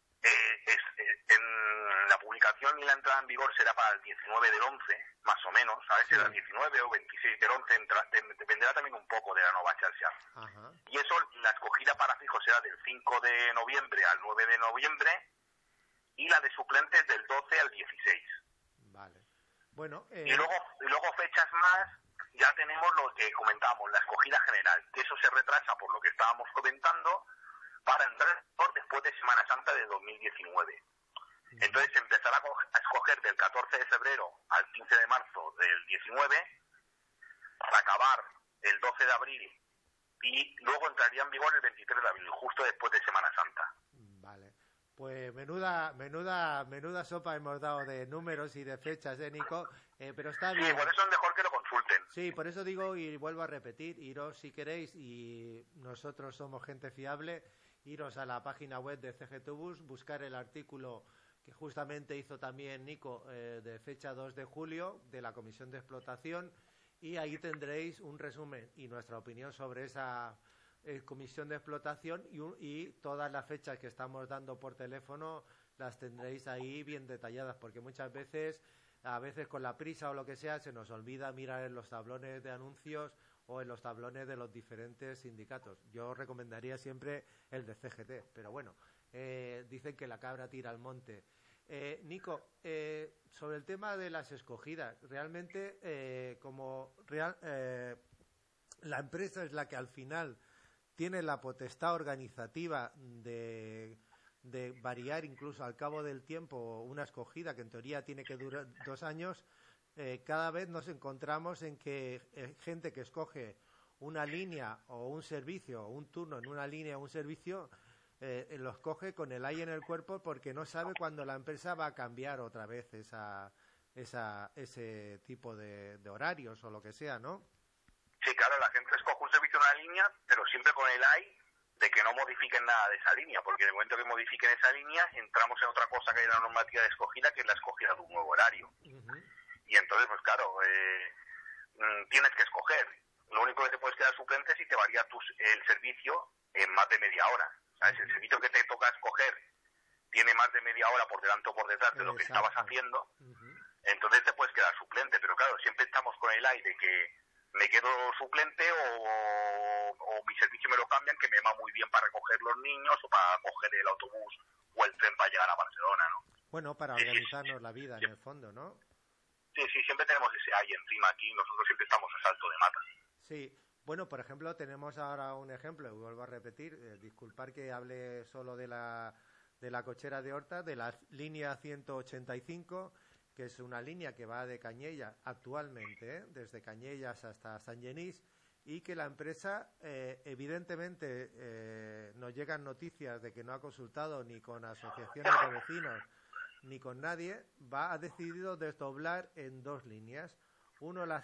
en la publicación y la entrada en vigor será para el 19 del 11, más o menos, ¿sabes? Será el 19 o 26 del 11, dependerá también un poco de la Nova Xarxa. Y eso, la escogida para fijo será del 5 de noviembre al 9 de noviembre, y la de suplentes del 12 al 16. Vale. Bueno, y luego fechas más, ya tenemos lo que comentábamos, la escogida general, que eso se retrasa por lo que estábamos comentando, para entrar por después de Semana Santa de 2019. Entonces se empezará a escoger del 14 de febrero al 15 de marzo del 19, para acabar el 12 de abril, y luego entraría en vigor el 23 de abril, justo después de Semana Santa. Vale. Pues menuda sopa hemos dado de números y de fechas, Nico, pero está bien. Sí, por eso es mejor que lo consulten. Sí, por eso digo, y vuelvo a repetir, iros si queréis, y nosotros somos gente fiable, iros a la página web de CGTubus, buscar el artículo que justamente hizo también Nico, de fecha 2 de julio, de la Comisión de Explotación, y ahí tendréis un resumen y nuestra opinión sobre esa Comisión de Explotación, y todas las fechas que estamos dando por teléfono las tendréis ahí bien detalladas, porque muchas veces, con la prisa o lo que sea, se nos olvida mirar en los tablones de anuncios o en los tablones de los diferentes sindicatos. Yo recomendaría siempre el de CGT, pero bueno, dicen que la cabra tira al monte. Nico, sobre el tema de las escogidas, realmente la empresa es la que al final tiene la potestad organizativa de de variar incluso al cabo del tiempo una escogida que en teoría tiene que durar 2 años, cada vez nos encontramos en que gente que escoge una línea o un servicio, o un turno en una línea o un servicio, lo escoge con el aire en el cuerpo porque no sabe cuándo la empresa va a cambiar otra vez ese tipo de horarios o lo que sea, ¿no? Sí, claro, la gente escoge un servicio en una línea, pero siempre con el AI de que no modifiquen nada de esa línea, porque en el momento que modifiquen esa línea entramos en otra cosa que hay en la normativa de escogida, que es la escogida de un nuevo horario. Y entonces, pues claro, tienes que escoger. Lo único que te puedes quedar suplente es si te varía el servicio en más de media hora. ¿Sabes? El servicio que te toca escoger tiene más de media hora por delante o por detrás de lo que estabas haciendo, entonces te puedes quedar suplente. Pero claro, siempre estamos con el aire que me quedo suplente o mi servicio me lo cambian, que me va muy bien para recoger los niños o para coger el autobús o el tren para llegar a Barcelona, ¿no? Bueno, para organizarnos la vida en el fondo, ¿no? Sí, siempre tenemos ese aire encima aquí, nosotros siempre estamos a salto de mata. Sí, bueno, por ejemplo, tenemos ahora un ejemplo, y vuelvo a repetir, disculpar que hable solo de la cochera de Horta, de la línea 185, que es una línea que va de Cañellas actualmente, desde Cañellas hasta Sant Genís, y que la empresa, evidentemente, nos llegan noticias de que no ha consultado ni con asociaciones de vecinos ni con nadie, ha decidido desdoblar en 2 líneas, uno la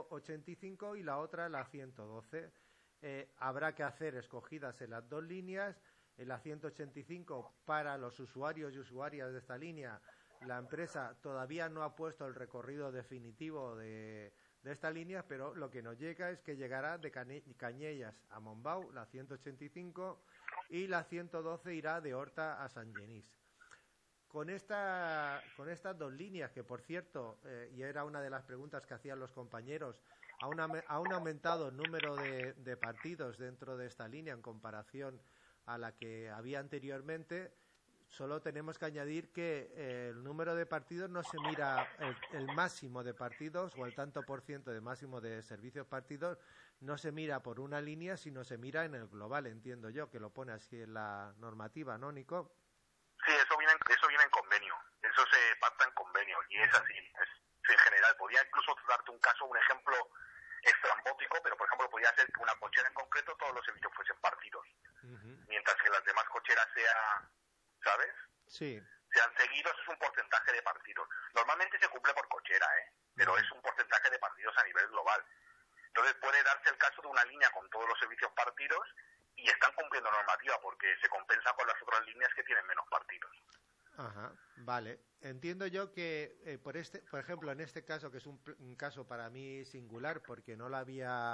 185 y la otra la 112. Habrá que hacer escogidas en las 2 líneas. En la 185, para los usuarios y usuarias de esta línea, la empresa todavía no ha puesto el recorrido definitivo de esta línea, pero lo que nos llega es que llegará de Cañellas a Montbau, la 185, y la 112 irá de Horta a Sant Genís. Con estas 2 líneas, que por cierto, y era una de las preguntas que hacían los compañeros, aún ha aumentado el número de partidos dentro de esta línea en comparación a la que había anteriormente. Solo tenemos que añadir que el número de partidos no se mira, el máximo de partidos o el tanto por ciento de máximo de servicios partidos no se mira por una línea, sino se mira en el global, entiendo yo, que lo pone así en la normativa, ¿no, Nico? Sí, eso viene en convenio, eso se pacta en convenio y es así, es en general. Podría incluso darte un ejemplo estrambótico, pero por ejemplo podría ser que una cochera en concreto todos los servicios fuesen partidos, mientras que las demás cocheras ¿sabes? Sí. Sean seguidos, es un porcentaje de partidos. Normalmente se cumple por cochera, pero es un porcentaje de partidos a nivel global. Entonces puede darse el caso de una línea con todos los servicios partidos y están cumpliendo normativa porque se compensa con las otras líneas que tienen menos partidos. Ajá, vale. Entiendo yo que, por ejemplo, en este caso, que es un caso para mí singular, porque yo no la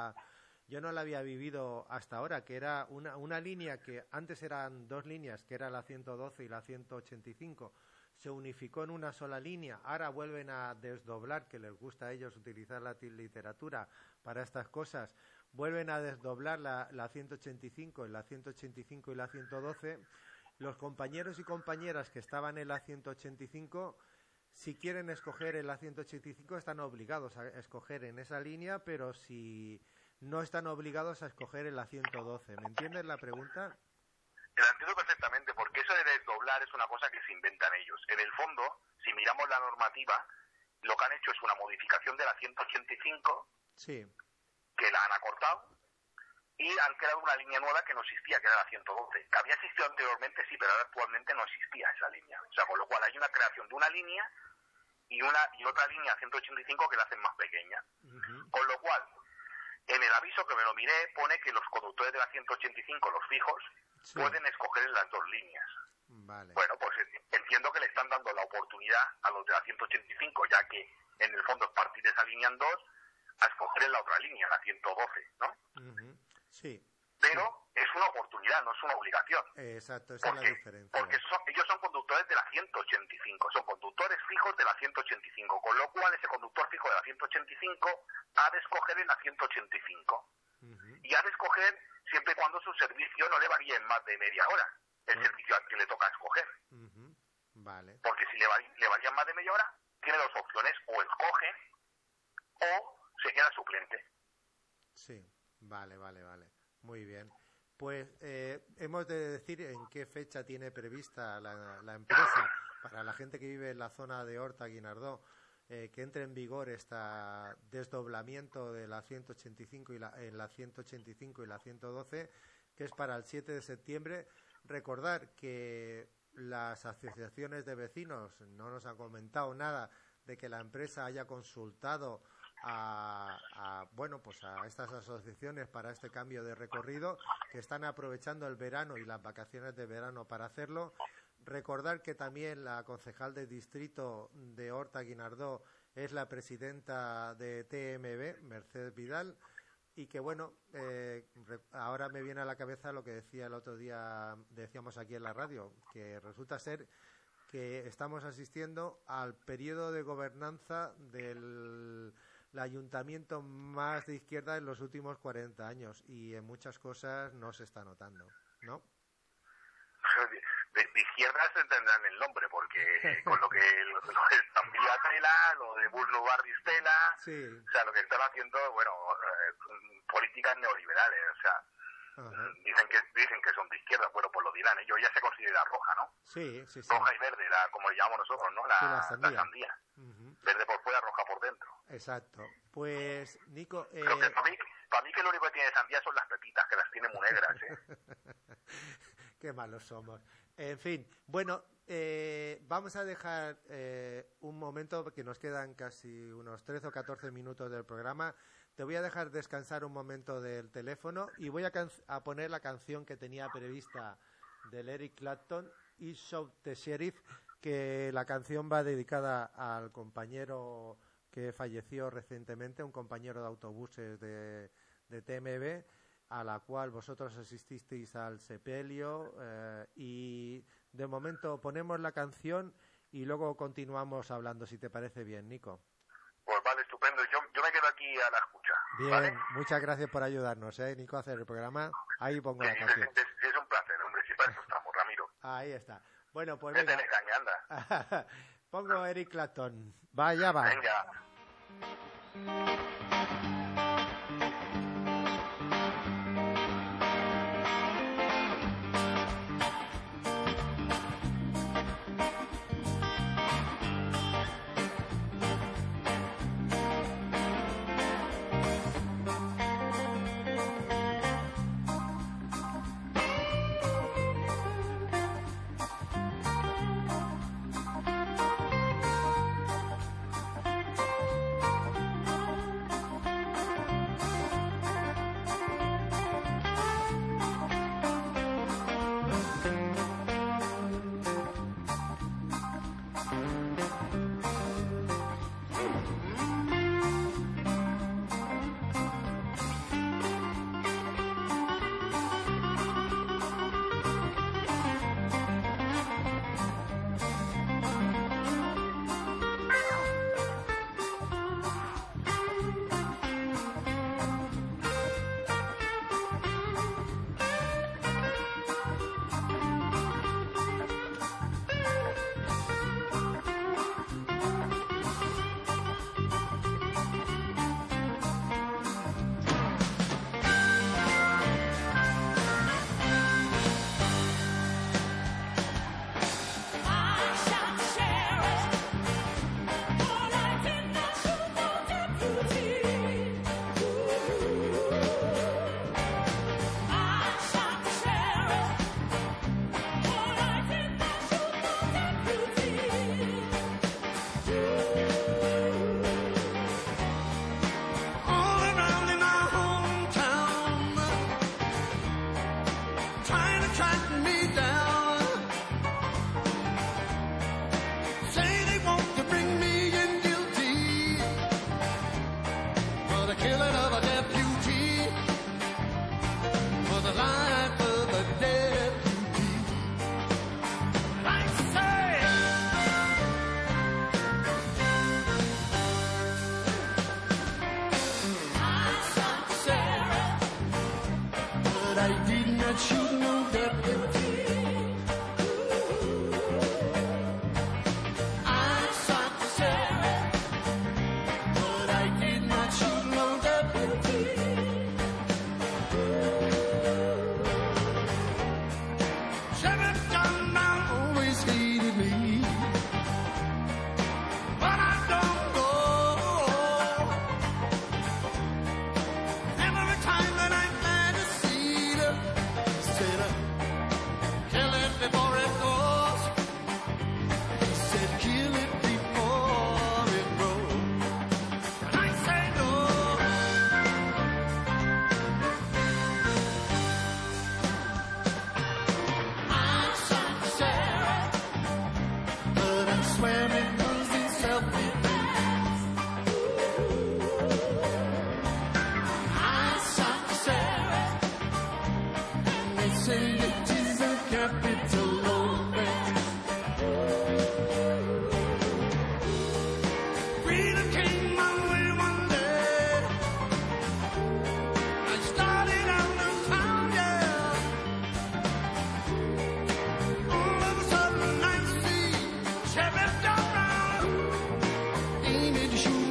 había vivido hasta ahora, que era una línea que antes eran 2 líneas, que era la 112 y la 185, se unificó en una sola línea, ahora vuelven a desdoblar, que les gusta a ellos utilizar la literatura para estas cosas, vuelven a desdoblar la 185 en la 185 y la 112. Los compañeros y compañeras que estaban en la 185, si quieren escoger en la 185, están obligados a escoger en esa línea, pero si no están obligados a escoger en la 112. ¿Me entiendes la pregunta? La entiendo perfectamente, porque eso de desdoblar es una cosa que se inventan ellos. En el fondo, si miramos la normativa, lo que han hecho es una modificación de la 185, sí, que la han acortado, y han creado una línea nueva que no existía, que era la 112. Que había existido anteriormente, sí, pero ahora actualmente no existía esa línea. O sea, con lo cual hay una creación de una línea y otra línea 185 que la hacen más pequeña. Con lo cual, en el aviso que me lo miré, pone que los conductores de la 185, los fijos, sí, pueden escoger en las 2 líneas. Vale. Bueno, pues entiendo que le están dando la oportunidad a los de la 185, ya que en el fondo es partir esa línea en 2, a escoger en la otra línea, la 112, ¿no? Sí. Pero es una oportunidad, no es una obligación. Exacto, esa es la diferencia. Porque ellos son conductores de la 185, son conductores fijos de la 185, con lo cual ese conductor fijo de la 185 ha de escoger en la 185. Y ha de escoger siempre y cuando su servicio no le varíe en más de media hora, el servicio al que le toca escoger. Vale. Porque si le varía en más de media hora, tiene 2 opciones, o escoge o se queda suplente. Sí, vale. Muy bien. Pues hemos de decir en qué fecha tiene prevista la empresa para la gente que vive en la zona de Horta-Guinardó, que entre en vigor este desdoblamiento de la 185 en la 185 y la 112, que es para el 7 de septiembre. Recordar que las asociaciones de vecinos no nos han comentado nada de que la empresa haya consultado a estas asociaciones para este cambio de recorrido, que están aprovechando el verano y las vacaciones de verano para hacerlo. Recordar que también la concejal de distrito de Horta-Guinardó es la presidenta de TMB, Mercedes Vidal, y que ahora me viene a la cabeza lo que decía el otro día, decíamos aquí en la radio, que resulta ser que estamos asistiendo al periodo de gobernanza del ayuntamiento más de izquierda en los últimos 40 años, y en muchas cosas no se está notando, ¿no? De izquierda se entenderán el nombre, porque con lo de Zambia Tela, lo de Burno Barristela, sí. O sea, lo que están haciendo, políticas neoliberales, o sea, dicen que son de izquierda, pues lo dirán, ellos ya se considera roja, ¿no? Sí. Roja y verde, como le llamamos nosotros, ¿no? La sandía. Verde por fuera, roja por dentro. Exacto. Pues, Nico... Pero que para mí que lo único que tiene sandía son las pepitas, que las tiene muy negras, Qué malos somos. En fin, vamos a dejar un momento, porque nos quedan casi unos 13 o 14 minutos del programa. Te voy a dejar descansar un momento del teléfono y voy a poner la canción que tenía prevista del Eric Clapton, "Is Shout the Sheriff", que la canción va dedicada al compañero que falleció recientemente, un compañero de autobuses de TMB, a la cual vosotros asististeis al sepelio, y de momento ponemos la canción y luego continuamos hablando, si te parece bien, Nico. Pues vale, estupendo. Yo me quedo aquí a la escucha. Bien, ¿vale? Muchas gracias por ayudarnos, Nico, a hacer el programa. Ahí pongo la canción. Es un placer, hombre, si para eso estamos, Ramiro. Ahí está. Bueno, pues venga. Métele caña, anda. Pongo Eric Clapton. Vaya, va. Venga.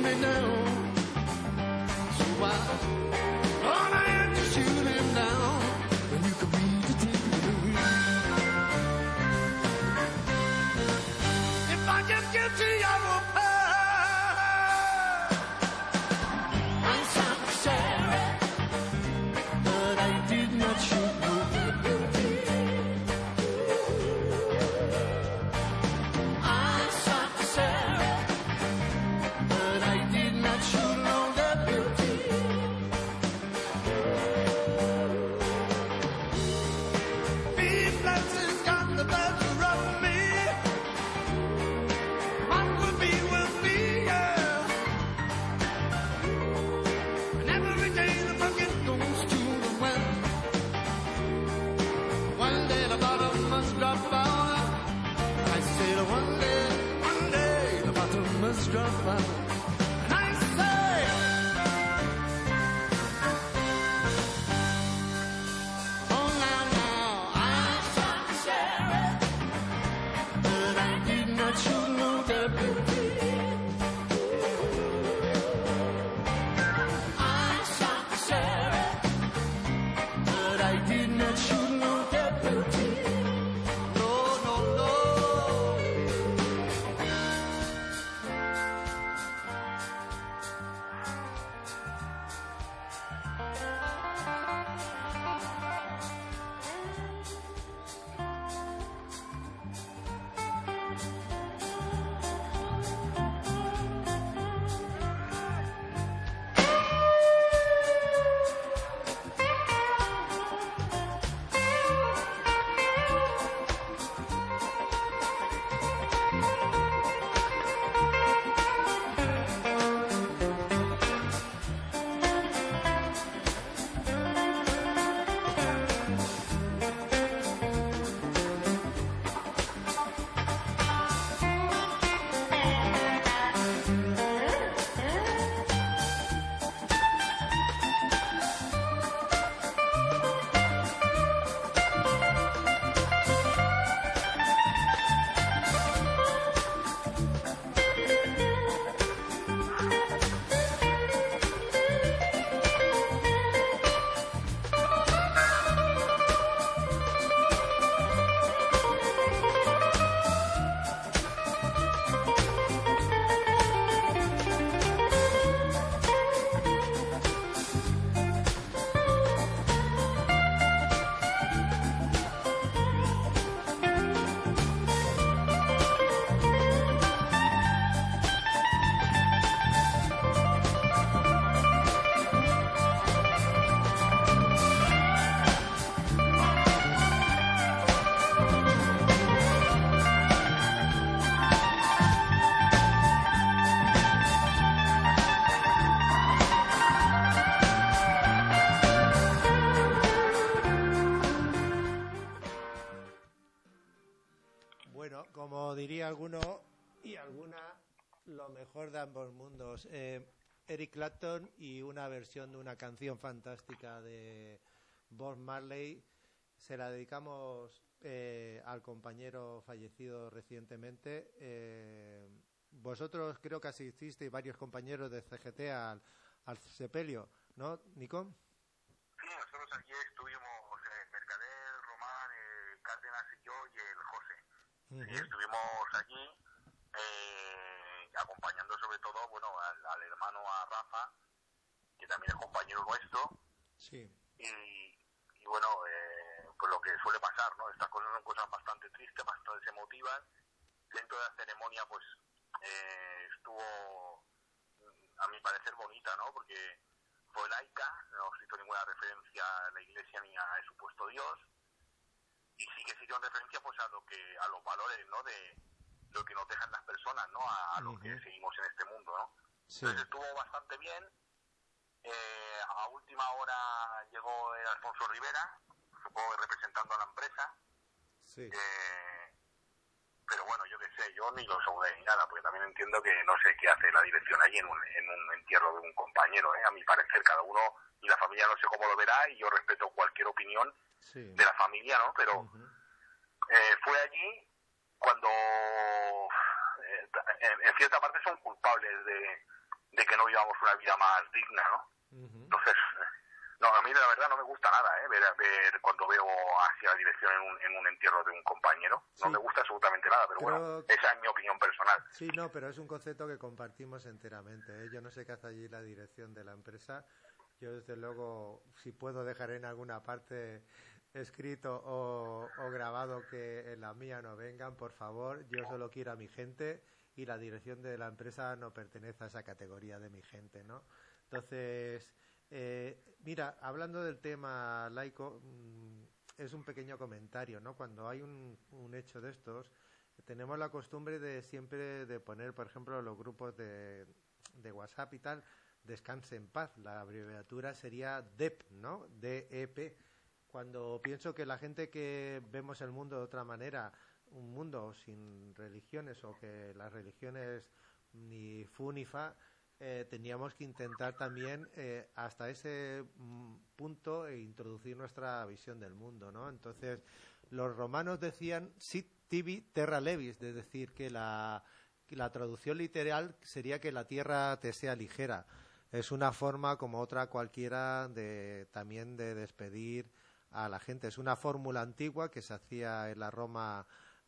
me down. So why don't you shoot him down when you can beat the team? If I get guilty, I will pay. I'm sorry, but I did not shoot no guilty. I'm sorry, but I did not shoot no guilty. Feelings has got the better of me. What will be, yeah. And every day the bucket goes to the well. One day the bottom must drop out. I say that one day the bottom must drop out. And I say, oh now, I'm sorry, but I did not shoot no deputy. I'm sorry, but I did not shoot no deputy. No, no, no. Bueno, como diría alguno y alguna, lo mejor de ambos mundos. Eric Clapton y una versión de una canción fantástica de Bob Marley. Se la dedicamos al compañero fallecido recientemente. Vosotros creo que asististeis varios compañeros de CGT al sepelio, ¿no, Nico? Sí, nosotros aquí estuvimos Mercader, Román, Cárdenas y yo y el José. Sí, estuvimos allí acompañando sobre todo, bueno, al hermano, a Rafa, que también es compañero nuestro. Sí. Y bueno, pues lo que suele pasar, ¿no? Estas cosas son cosas bastante tristes, bastante emotivas. Dentro de la ceremonia, pues estuvo, a mi parecer, bonita, ¿no? Porque fue laica, no se hizo ninguna referencia a la Iglesia ni a el supuesto Dios. Y sí que se dio referencia pues a los valores, ¿no? De lo que nos dejan las personas, ¿no? A lo que seguimos en este mundo, ¿no? Sí. Entonces estuvo bastante bien. A última hora llegó Alfonso Rivera, supongo que representando a la empresa. Sí. Pero bueno, yo qué sé, yo ni lo saludé ni nada, porque también entiendo que no sé qué hace la dirección allí en un entierro de un compañero, ¿eh? A mi parecer, cada uno y la familia no sé cómo lo verá, y yo respeto cualquier opinión de la familia, ¿no? Pero fue allí cuando en cierta parte son culpables que no vivamos una vida más digna, ¿no? Uh-huh. Entonces, no, a mí la verdad no me gusta nada, ver cuando veo hacia la dirección en un entierro de un compañero. No Sí. me gusta absolutamente nada, pero bueno, esa es mi opinión personal. Sí, no, pero es un concepto que compartimos enteramente, ¿eh? Yo no sé qué hace allí la dirección de la empresa. Yo, desde luego, si puedo dejar en alguna parte escrito o grabado que en la mía no vengan, por favor. Yo solo quiero a mi gente y la dirección de la empresa no pertenece a esa categoría de mi gente, ¿no? Entonces, mira, hablando del tema laico, es un pequeño comentario, ¿no? Cuando hay un hecho de estos, tenemos la costumbre de siempre de poner, por ejemplo, los grupos de WhatsApp y tal, descanse en paz. La abreviatura sería DEP, ¿no? DEP. Cuando pienso que la gente que vemos el mundo de otra manera, un mundo sin religiones o que las religiones ni fu ni fa, teníamos que intentar también hasta ese punto introducir nuestra visión del mundo, ¿no? Entonces, los romanos decían sit tibi terra levis, es decir, que la traducción literal sería que la tierra te sea ligera. Es una forma como otra cualquiera también de despedir a la gente. Es una fórmula antigua que se hacía en la Roma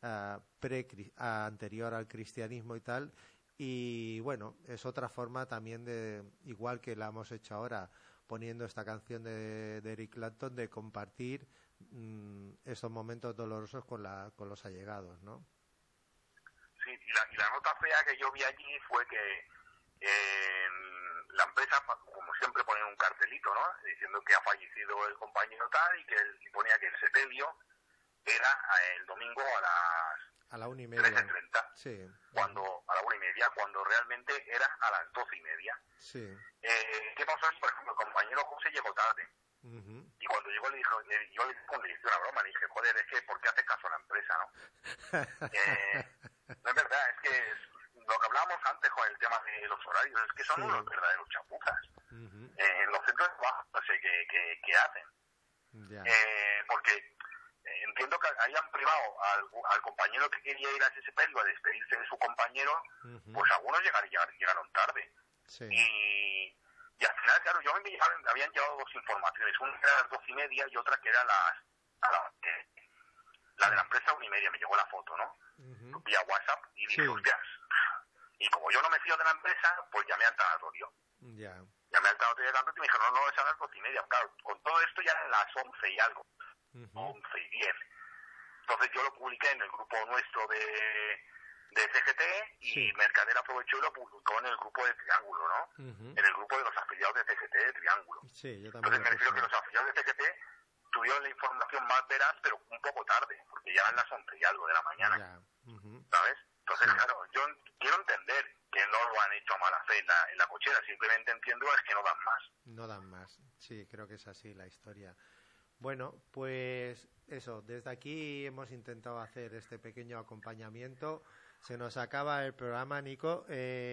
anterior al cristianismo y tal. Y bueno, es otra forma también igual que la hemos hecho ahora, poniendo esta canción de Eric Clapton, de compartir esos momentos dolorosos con los allegados, ¿no? Sí, y la nota fea que yo vi allí fue que la empresa, como siempre, ponía un cartelito, ¿no? Diciendo que ha fallecido el compañero tal y ponía que el sepelio era el domingo a las 1:30. 13:30. Sí. A la 1:30, cuando realmente era a las 12:30. Sí. ¿Qué pasó? Por ejemplo, el compañero José llegó tarde. Uh-huh. Y cuando llegó yo le hice una broma, le dije, joder, es que ¿por qué haces caso a la empresa, no? No es verdad, es que lo que hablábamos antes con el tema de los horarios, es que son unos verdaderos chapucas. Uh-huh. Los centros de trabajo no sé qué hacen. Yeah. Porque entiendo que hayan privado al compañero que quería ir a ese sepelio a despedirse de su compañero, Uh-huh. pues algunos llegaron tarde. Sí. Y al final, claro, me habían llevado dos informaciones, una era a las 12:30 y otra que era la de la empresa 1:30, me llegó la foto, ¿no? Uh-huh. Vía WhatsApp y dije, Sí. hostias. Y como yo no me fío de la empresa, pues llamé al tanatorio. Ya. Llamé al tanatorio y me dijeron, no, es a las 12:30. Claro, con todo esto ya eran las 11 y algo, Uh-huh. 11:10. Entonces yo lo publiqué en el grupo nuestro de CGT y Sí. Mercader aprovechó y lo publicó en el grupo de Triángulo, ¿no? Uh-huh. En el grupo de los afiliados de CGT de Triángulo. Sí, yo también. Entonces me refiero que los afiliados de CGT tuvieron la información más veraz, pero un poco tarde, porque ya eran las 11 y algo de la mañana, Ya. Uh-huh. ¿sabes? Entonces, Sí. claro, yo quiero entender que no lo han hecho a mala fe en la cochera, simplemente entiendo es que no dan más. No dan más. Sí, creo que es así la historia. Bueno, pues eso, desde aquí hemos intentado hacer este pequeño acompañamiento. Se nos acaba el programa, Nico.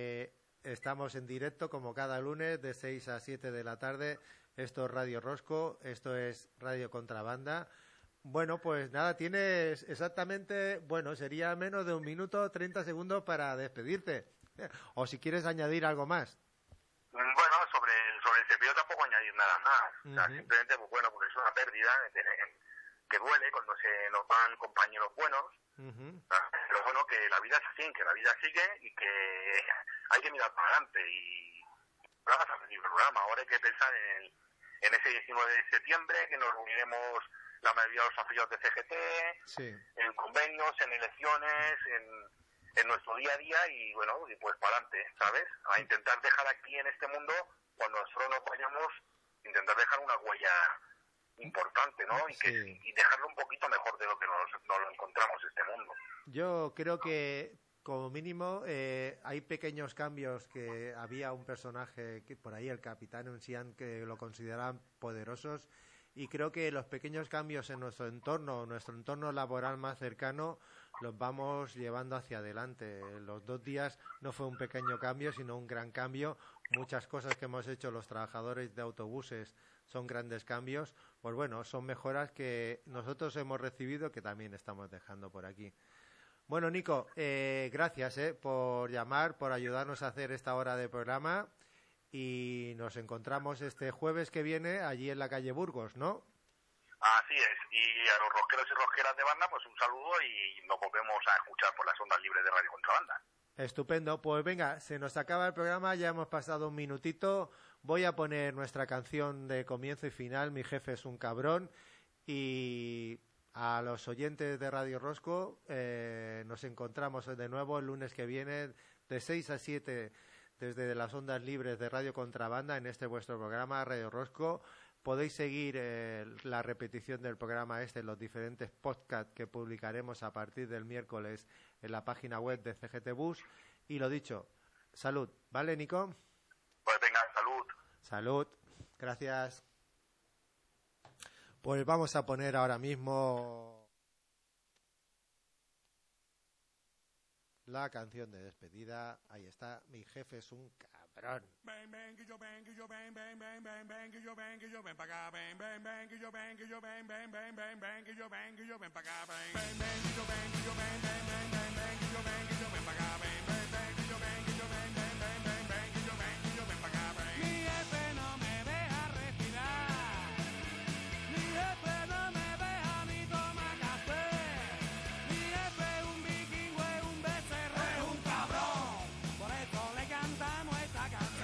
Estamos en directo como cada lunes de 6 a 7 de la tarde. Esto es Radio Rosco, esto es Radio Contrabanda. Bueno, pues nada, tienes exactamente, bueno, sería menos de 1 minuto, 30 segundos para despedirte. O si quieres añadir algo más. Bueno, sobre el cepillo tampoco añadir nada más. O sea, Uh-huh. simplemente, pues bueno, porque es una pérdida que duele cuando se nos van compañeros buenos. Uh-huh. Pero bueno, que la vida es así, que la vida sigue y que hay que mirar para adelante. Y vamos a hacer el programa. Ahora hay que pensar en ese 19 de septiembre, que nos reuniremos la mayoría de los afiliados de CGT, Sí. en convenios, en elecciones, en nuestro día a día y bueno, y pues para adelante, ¿sabes? A intentar dejar aquí en este mundo, cuando nosotros nos vayamos, intentar dejar una huella importante, ¿no? Sí. Y dejarlo un poquito mejor de lo que nos lo encontramos este mundo. Yo creo que como mínimo hay pequeños cambios, que había un personaje que por ahí, el Capitán Uncian, que lo consideraban poderosos, y creo que los pequeños cambios en nuestro entorno laboral más cercano, los vamos llevando hacia adelante. Los 2 días no fue un pequeño cambio, sino un gran cambio. Muchas cosas que hemos hecho los trabajadores de autobuses son grandes cambios. Pues bueno, son mejoras que nosotros hemos recibido, que también estamos dejando por aquí. Bueno, Nico, gracias por llamar, por ayudarnos a hacer esta hora de programa y nos encontramos este jueves que viene allí en la calle Burgos, ¿no? Así es, y a los rosqueros y rosqueras de banda, pues un saludo y nos volvemos a escuchar por las ondas libres de Radio Contrabanda. Estupendo, pues venga, se nos acaba el programa, ya hemos pasado un minutito, voy a poner nuestra canción de comienzo y final, Mi jefe es un cabrón, y a los oyentes de Radio Rosco nos encontramos de nuevo el lunes que viene de 6 a 7 desde las ondas libres de Radio Contrabanda en este vuestro programa Radio Rosco. Podéis seguir la repetición del programa en los diferentes podcasts que publicaremos a partir del miércoles en la página web de CGT Bus. Y lo dicho, salud. ¿Vale, Nico? Pues venga, salud. Salud. Gracias. Pues vamos a poner ahora mismo la canción de despedida. Ahí está, Mi jefe es un cabrón. Ven, ven, que yo ven, que yo ven, ven, ven, ven, ven, que yo ven, que yo ven pa' acá, ven, ven, ven, que yo ven, que yo ven, ven, ven, ven, ven, que yo ven, que yo ven pa' acá, ven, ven, ven, que yo ven, que yo ven, ven, ven, ven, ven, que yo ven, que yo ven pa' acá, ven, ven, ven, que yo ven, que yo ven, ven, ven, ven, ven, que yo ven, que yo ven pa' acá, ven. Mi jefe no me deja respirar, mi jefe no me deja ni tomar café, mi jefe es un vikingo, es un becerro, es un cabrón, por eso le cantamos esta canción.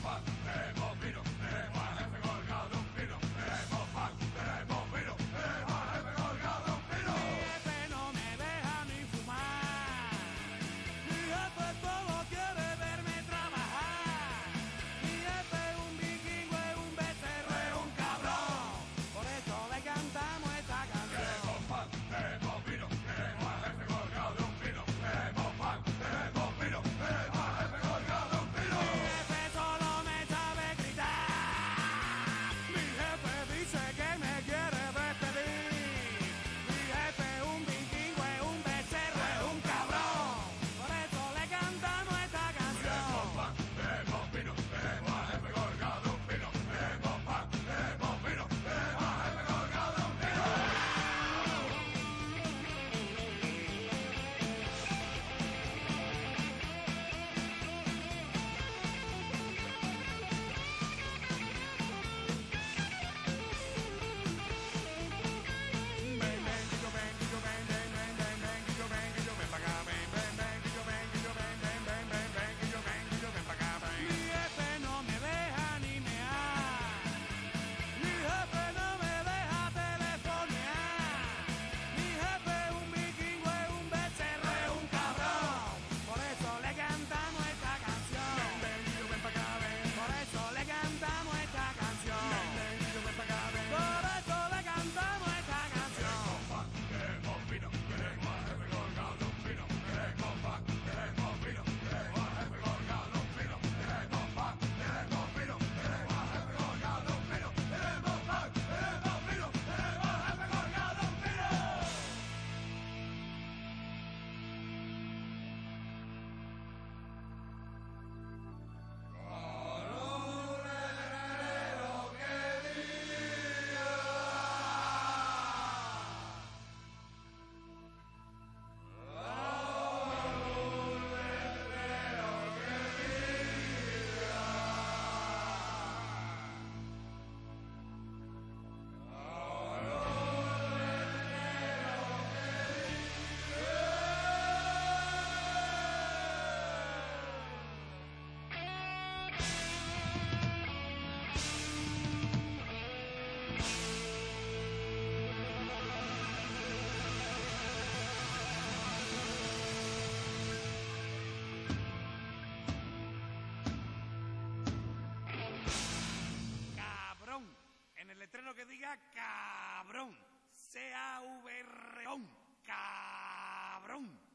Que diga cabrón, C-A-V-R-O-N, cabrón.